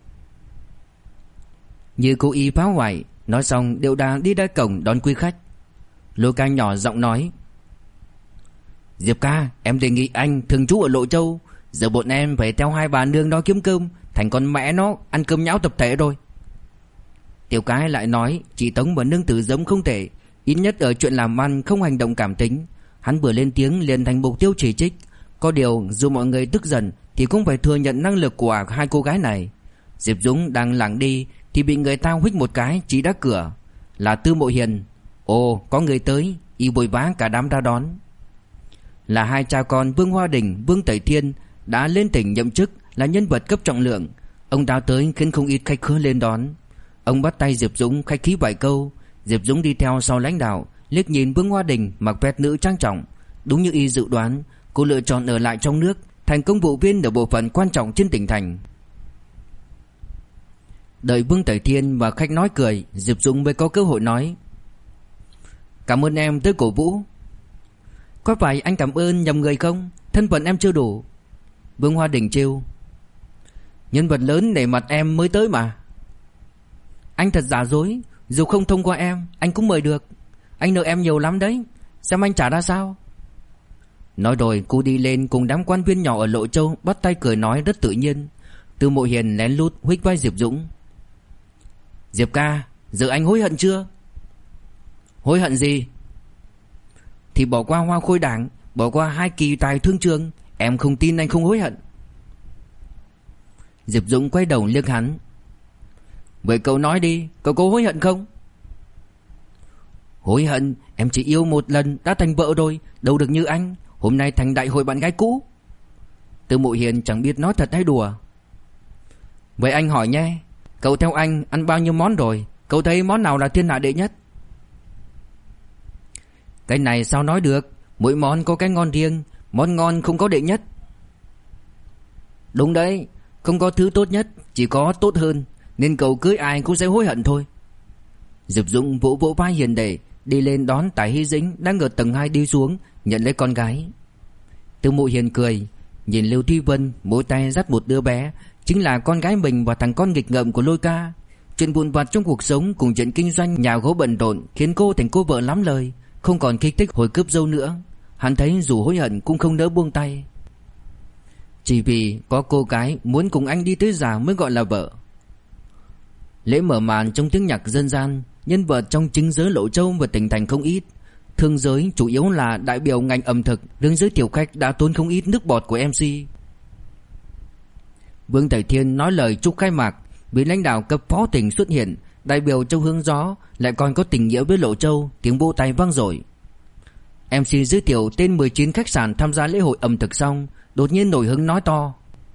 Như cô y phá hoại. Nói xong điệu đà đi ra cổng đón quý khách. Lôi ca nhỏ giọng nói. Diệp ca, em đề nghị anh thường trú ở Lộ Châu. Giờ bọn em phải theo hai bà nương đó kiếm cơm, thành con mẹ nó ăn cơm nhão tập thể rồi. Tiểu Cái lại nói chị Tống và nương tử giống không thể, ít nhất ở chuyện làm ăn không hành động cảm tính. Hắn vừa lên tiếng liền thành mục tiêu chỉ trích. Có điều dù mọi người tức giận thì cũng phải thừa nhận năng lực của hai cô gái này. Diệp Dũng đang lảng đi thì bị người ta huých một cái chỉ đá cửa. Là Tư Mộ Hiền. Ồ, có người tới. Y vội vã cả đám ra đón. Là hai cha con Vương Hoa Đình, Vương Tẩy Thiên đã lên tỉnh nhậm chức, là nhân vật cấp trọng lượng. Ông ta tới khiến không ít khách khứa lên đón. Ông bắt tay Diệp Dũng khách khí vài câu. Diệp Dũng đi theo sau lãnh đạo, liếc nhìn Vương Hoa Đình mặc vest nữ trang trọng. Đúng như y dự đoán, cô lựa chọn ở lại trong nước, thành công vụ viên ở bộ phận quan trọng trên tỉnh thành. Đợi Vương Tẩy Thiên và khách nói cười, Diệp Dũng mới có cơ hội nói. Cảm ơn em tới cổ vũ. Có phải anh cảm ơn nhầm người không? Thân phận em chưa đủ. Vương Hoa Đình trêu. Nhân vật lớn để mặt em mới tới mà. Anh thật giả dối. Dù không thông qua em, anh cũng mời được. Anh nợ em nhiều lắm đấy. Xem anh trả ra sao. Nói rồi cô đi lên cùng đám quan viên nhỏ ở Lộ Châu, bắt tay cười nói rất tự nhiên. Tư Mộ Hiền lén lút huých vai Diệp Dũng. Diệp ca, giờ anh hối hận chưa? Hối hận gì? Thì bỏ qua Hoa Khôi Đảng, bỏ qua hai kỳ tài thương trường. Em không tin anh không hối hận. Diệp Dũng quay đầu liếc hắn. Vậy cậu nói đi, cậu có hối hận không? Hối hận? Em chỉ yêu một lần đã thành vợ rồi, đâu được như anh. Hôm nay thành đại hội bạn gái cũ. Tư Mộ Hiền chẳng biết nói thật hay đùa. Vậy anh hỏi nhé, cậu theo anh ăn bao nhiêu món rồi? Cậu thấy món nào là thiên hạ đệ nhất? Cái này sao nói được, mỗi món có cái ngon riêng. Món ngon không có đệ nhất. Đúng đấy, không có thứ tốt nhất, chỉ có tốt hơn, nên cậu cưới ai cũng sẽ hối hận thôi. Diệp Dũng vỗ vỗ vai Hiền Đệ, đi lên đón Tả Hy Dĩnh đang ở tầng 2 đi xuống, nhận lấy con gái. Từ Mụ Hiền cười, nhìn Lưu Thi Vân mỗi tay dắt một đứa bé, chính là con gái mình và thằng con nghịch ngợm của Lôi Ca. Chuyện vụn vặt trong cuộc sống cùng chuyện kinh doanh nhà gỗ bận rộn khiến cô thành cô vợ lắm lời, không còn kích thích hồi cướp dâu nữa. Hắn thấy dù hối hận cũng không nỡ buông tay. Chỉ vì có cô gái muốn cùng anh đi tới già mới gọi là vợ. Lễ mở màn trong tiếng nhạc dân gian, nhân vật trong chính giới Lộ Châu và tỉnh thành không ít. Thương giới chủ yếu là đại biểu ngành ẩm thực, đứng giới tiểu khách đã tốn không ít nước bọt của MC. Vương Thải Thiên nói lời chúc khai mạc, vị lãnh đạo cấp phó tỉnh xuất hiện, đại biểu Châu Hướng Gió lại còn có tình nghĩa với Lộ Châu, tiếng vỗ tay vang dội. MC giới thiệu tên 19 khách sạn tham gia lễ hội ẩm thực xong, đột nhiên nổi hứng nói to: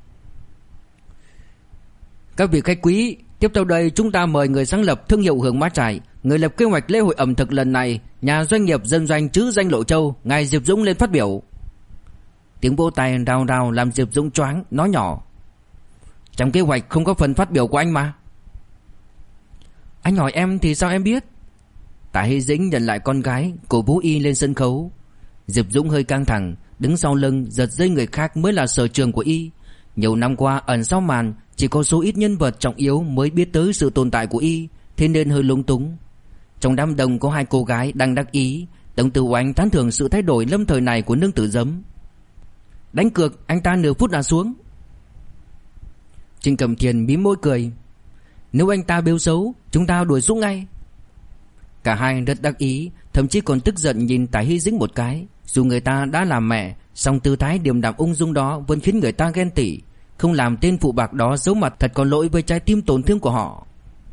các vị khách quý, tiếp theo đây chúng ta mời người sáng lập thương hiệu Hưởng Mã Trải, người lập kế hoạch lễ hội ẩm thực lần này, nhà doanh nghiệp dân doanh trứ danh Lộ Châu, ngài Diệp Dũng lên phát biểu. Tiếng vỗ tay rào rào làm Diệp Dũng choáng, nói nhỏ: trong kế hoạch không có phần phát biểu của anh mà. Anh hỏi em thì sao em biết? Tả Hy Dĩnh nhận lại con gái, cổ vũ y lên sân khấu. Diệp Dũng hơi căng thẳng, đứng sau lưng giật dây người khác mới là sở trường của y. Nhiều năm qua ẩn sau màn, chỉ có số ít nhân vật trọng yếu mới biết tới sự tồn tại của y, thế nên hơi lúng túng. Trong đám đông có 2 cô gái đang đắc ý, Tổng Tử Oanh tán thưởng sự thay đổi lâm thời này của nương tử Giấm. Đánh cược anh ta nửa phút là xuống. Trình Cẩm Thiền mím môi cười: nếu anh ta bêu xấu, chúng ta đuổi xuống ngay. Cả hai rất đắc ý, thậm chí còn tức giận nhìn Tả Hy Dĩnh một cái. Dù người ta đã làm mẹ, song tư thái điềm đạm ung dung đó vẫn khiến người ta ghen tị. Không làm tên phụ bạc đó xấu mặt thật có lỗi với trái tim tổn thương của họ.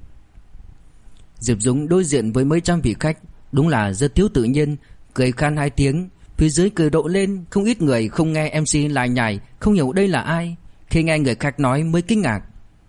Diệp Dũng đối diện với mấy trăm vị khách, đúng là rất thiếu tự nhiên, cười khan 2 tiếng, phía dưới cười rộ lên. Không ít người không nghe MC lại nhảy, không hiểu đây là ai. Khi nghe người khác nói mới kinh ngạc: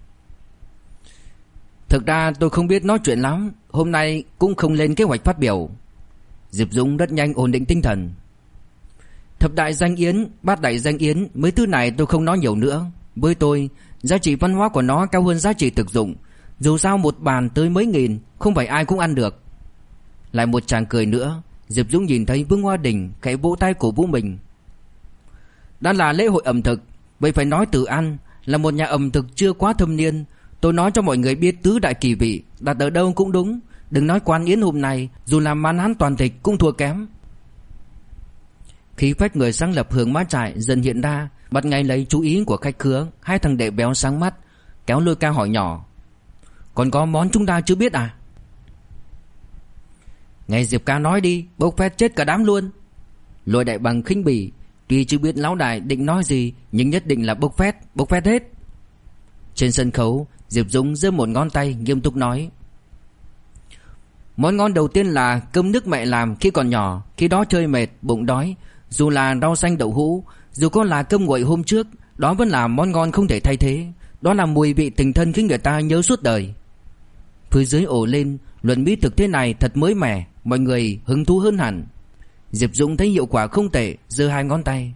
thực ra tôi không biết nói chuyện lắm, hôm nay cũng không lên kế hoạch phát biểu. Diệp Dũng rất nhanh ổn định tinh thần: thập đại danh yến, bát đại danh yến, mấy thứ này tôi không nói nhiều nữa. Với tôi, giá trị văn hóa của nó cao hơn giá trị thực dụng. Dù sao một bàn tới mấy nghìn, không phải ai cũng ăn được. Lại một tràng cười nữa. Diệp Dũng nhìn thấy Vương Hoa Đình khẽ vỗ tay cổ vũ mình: đã là lễ hội ẩm thực, vậy phải nói từ ăn. Là một nhà ẩm thực chưa quá thâm niên, tôi nói cho mọi người biết tứ đại kỳ vị đặt ở đâu cũng đúng. Đừng nói quán yến hôm nay, dù làm món Hán toàn thịt cũng thua kém. Khí phách người sáng lập Hưởng Mã Trải dần hiện ra, bắt ngay lấy chú ý của khách khứa. 2 thằng đệ béo sáng mắt, kéo Lôi Ca hỏi nhỏ: còn có món chúng ta chưa biết à? Nghe Diệp ca nói đi, bốc phét chết cả đám luôn. Lôi Đại Bằng khinh bỉ: tuy chưa biết lão đại định nói gì, nhưng nhất định là bốc phét hết. Trên sân khấu, Diệp Dũng giơ một ngón tay nghiêm túc nói: món ngon đầu tiên là cơm nước mẹ làm khi còn nhỏ, khi đó chơi mệt, bụng đói. Dù là rau xanh đậu hũ, dù có là cơm nguội hôm trước, đó vẫn là món ngon không thể thay thế. Đó là mùi vị tình thân khiến người ta nhớ suốt đời. Phía dưới ồ lên: luận mỹ thực thế này thật mới mẻ, mọi người hứng thú hơn hẳn. Diệp Dũng thấy hiệu quả không tệ, giơ 2 ngón tay: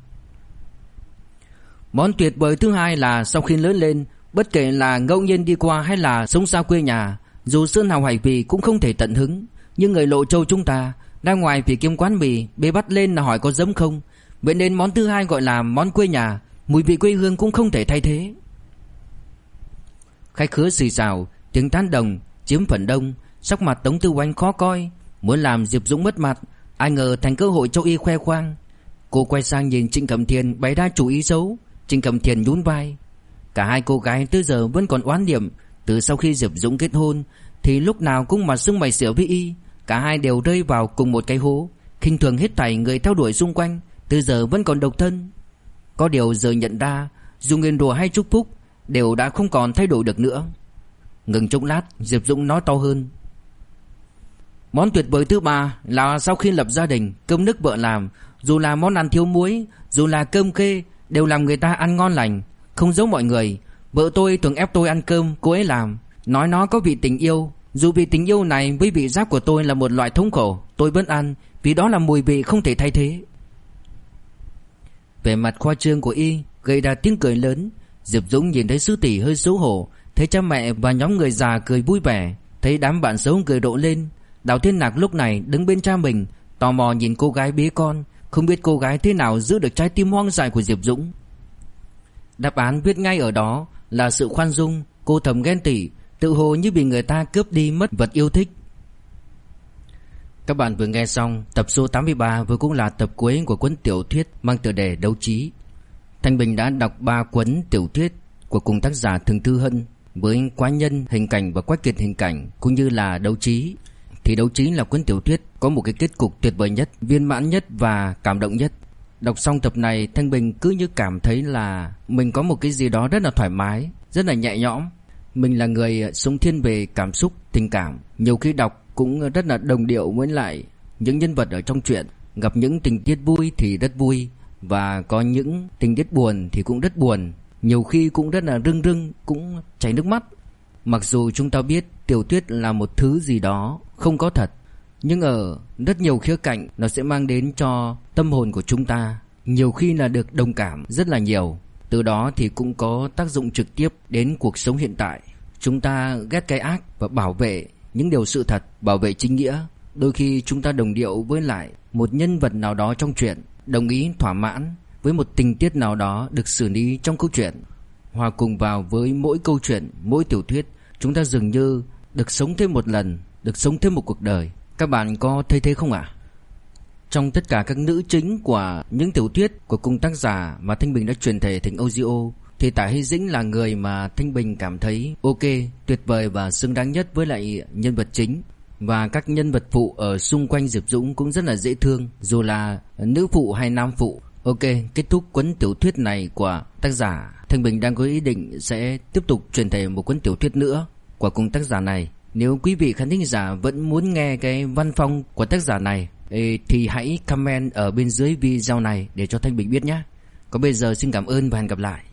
món tuyệt vời thứ hai là sau khi lớn lên, bất kể là ngẫu nhiên đi qua hay là sống xa quê nhà, dù sơn hào hải vị cũng không thể tận hứng. Nhưng người Lộ Châu chúng ta ra ngoài vì kiếm quán mì, bê bắt lên là hỏi có giấm không. Vậy nên món thứ hai gọi là món quê nhà, mùi vị quê hương cũng không thể thay thế. Khách khứa xì xào, tiếng tán đồng chiếm phần đông. Sắc mặt Tống Tư Oanh khó coi, muốn làm Diệp Dũng mất mặt, ai ngờ thành cơ hội cho y khoe khoang. Cô quay sang nhìn Trịnh Cẩm Thiền bày ra chủ ý xấu. Trịnh Cẩm Thiền nhún vai. Cả 2 cô gái tới giờ vẫn còn oán niệm. Từ sau khi Diệp Dũng kết hôn thì lúc nào cũng mặt sưng mày xỉa với y. Cả hai đều rơi vào cùng một cái hố, khinh thường hết thảy người theo đuổi xung quanh. Từ giờ vẫn còn độc thân. Có điều giờ nhận ra, dù nguyền rủa hay chúc phúc đều đã không còn thay đổi được nữa. Ngừng chốc lát, Diệp Dũng nói to hơn: món tuyệt vời thứ 3 là sau khi lập gia đình, cơm nước vợ làm, dù là món ăn thiếu muối, dù là cơm kê, đều làm người ta ăn ngon lành. Không giống mọi người, vợ tôi thường ép tôi ăn cơm cô ấy làm, nói nó có vị tình yêu. Dù vị tình yêu này với vị giác của tôi là một loại thống khổ, tôi vẫn ăn, vì đó là mùi vị không thể thay thế. Vẻ mặt khoa trương của y gây ra tiếng cười lớn. Diệp Dũng nhìn thấy sư tỷ hơi xấu hổ, thấy cha mẹ và nhóm người già cười vui vẻ, thấy đám bạn xấu cười rộ lên. Đào Thiên Nạc lúc này đứng bên cha mình, tò mò nhìn cô gái bế con, không biết cô gái thế nào giữ được trái tim hoang dại của Diệp Dũng. Đáp án viết ngay ở đó là sự khoan dung. Cô thầm ghen tị, tự hồ như bị người ta cướp đi mất vật yêu thích. Các bạn vừa nghe xong tập số 83, vừa cũng là tập cuối của cuốn tiểu thuyết mang tựa đề Đấu Trí. Thanh Bình đã đọc 3 cuốn tiểu thuyết của cùng tác giả Thường Thư Hân, với Quái Nhân hình cảnh và Quách Kiệt hình cảnh, cũng như là Đấu Trí. Thì Đấu Trí là cuốn tiểu thuyết có một cái kết cục tuyệt vời nhất, viên mãn nhất và cảm động nhất. Đọc xong tập này, Thanh Bình cứ như cảm thấy là mình có một cái gì đó rất là thoải mái, rất là nhẹ nhõm. Mình là người sống thiên về cảm xúc, tình cảm, nhiều khi đọc cũng rất là đồng điệu với lại những nhân vật ở trong truyện. Gặp những tình tiết vui thì rất vui, và có những tình tiết buồn thì cũng rất buồn, nhiều khi cũng rất là rưng rưng, cũng chảy nước mắt. Mặc dù chúng ta biết tiểu thuyết là một thứ gì đó không có thật, nhưng ở rất nhiều khía cạnh nó sẽ mang đến cho tâm hồn của chúng ta nhiều khi là được đồng cảm rất là nhiều. Từ đó thì cũng có tác dụng trực tiếp đến cuộc sống hiện tại. Chúng ta ghét cái ác và bảo vệ những điều sự thật, bảo vệ chính nghĩa. Đôi khi chúng ta đồng điệu với lại một nhân vật nào đó trong truyện, đồng ý thỏa mãn với một tình tiết nào đó được xử lý trong câu chuyện. Hòa cùng vào với mỗi câu chuyện, mỗi tiểu thuyết, chúng ta dường như được sống thêm một lần, được sống thêm một cuộc đời. Các bạn có thấy thế không ạ? Trong tất cả các nữ chính của những tiểu thuyết của cùng tác giả mà Thanh Bình đã truyền thể thành audio, thì Tạ Hy Dĩnh là người mà Thanh Bình cảm thấy ok, tuyệt vời và xứng đáng nhất với lại nhân vật chính. Và các nhân vật phụ ở xung quanh Diệp Dũng cũng rất là dễ thương, dù là nữ phụ hay nam phụ. Ok, kết thúc cuốn tiểu thuyết này của tác giả, Thanh Bình đang có ý định sẽ tiếp tục truyền thể một cuốn tiểu thuyết nữa của cùng tác giả này. Nếu quý vị khán thính giả vẫn muốn nghe cái văn phong của tác giả này thì hãy comment ở bên dưới video này để cho Thanh Bình biết nhé. Còn bây giờ xin cảm ơn và hẹn gặp lại.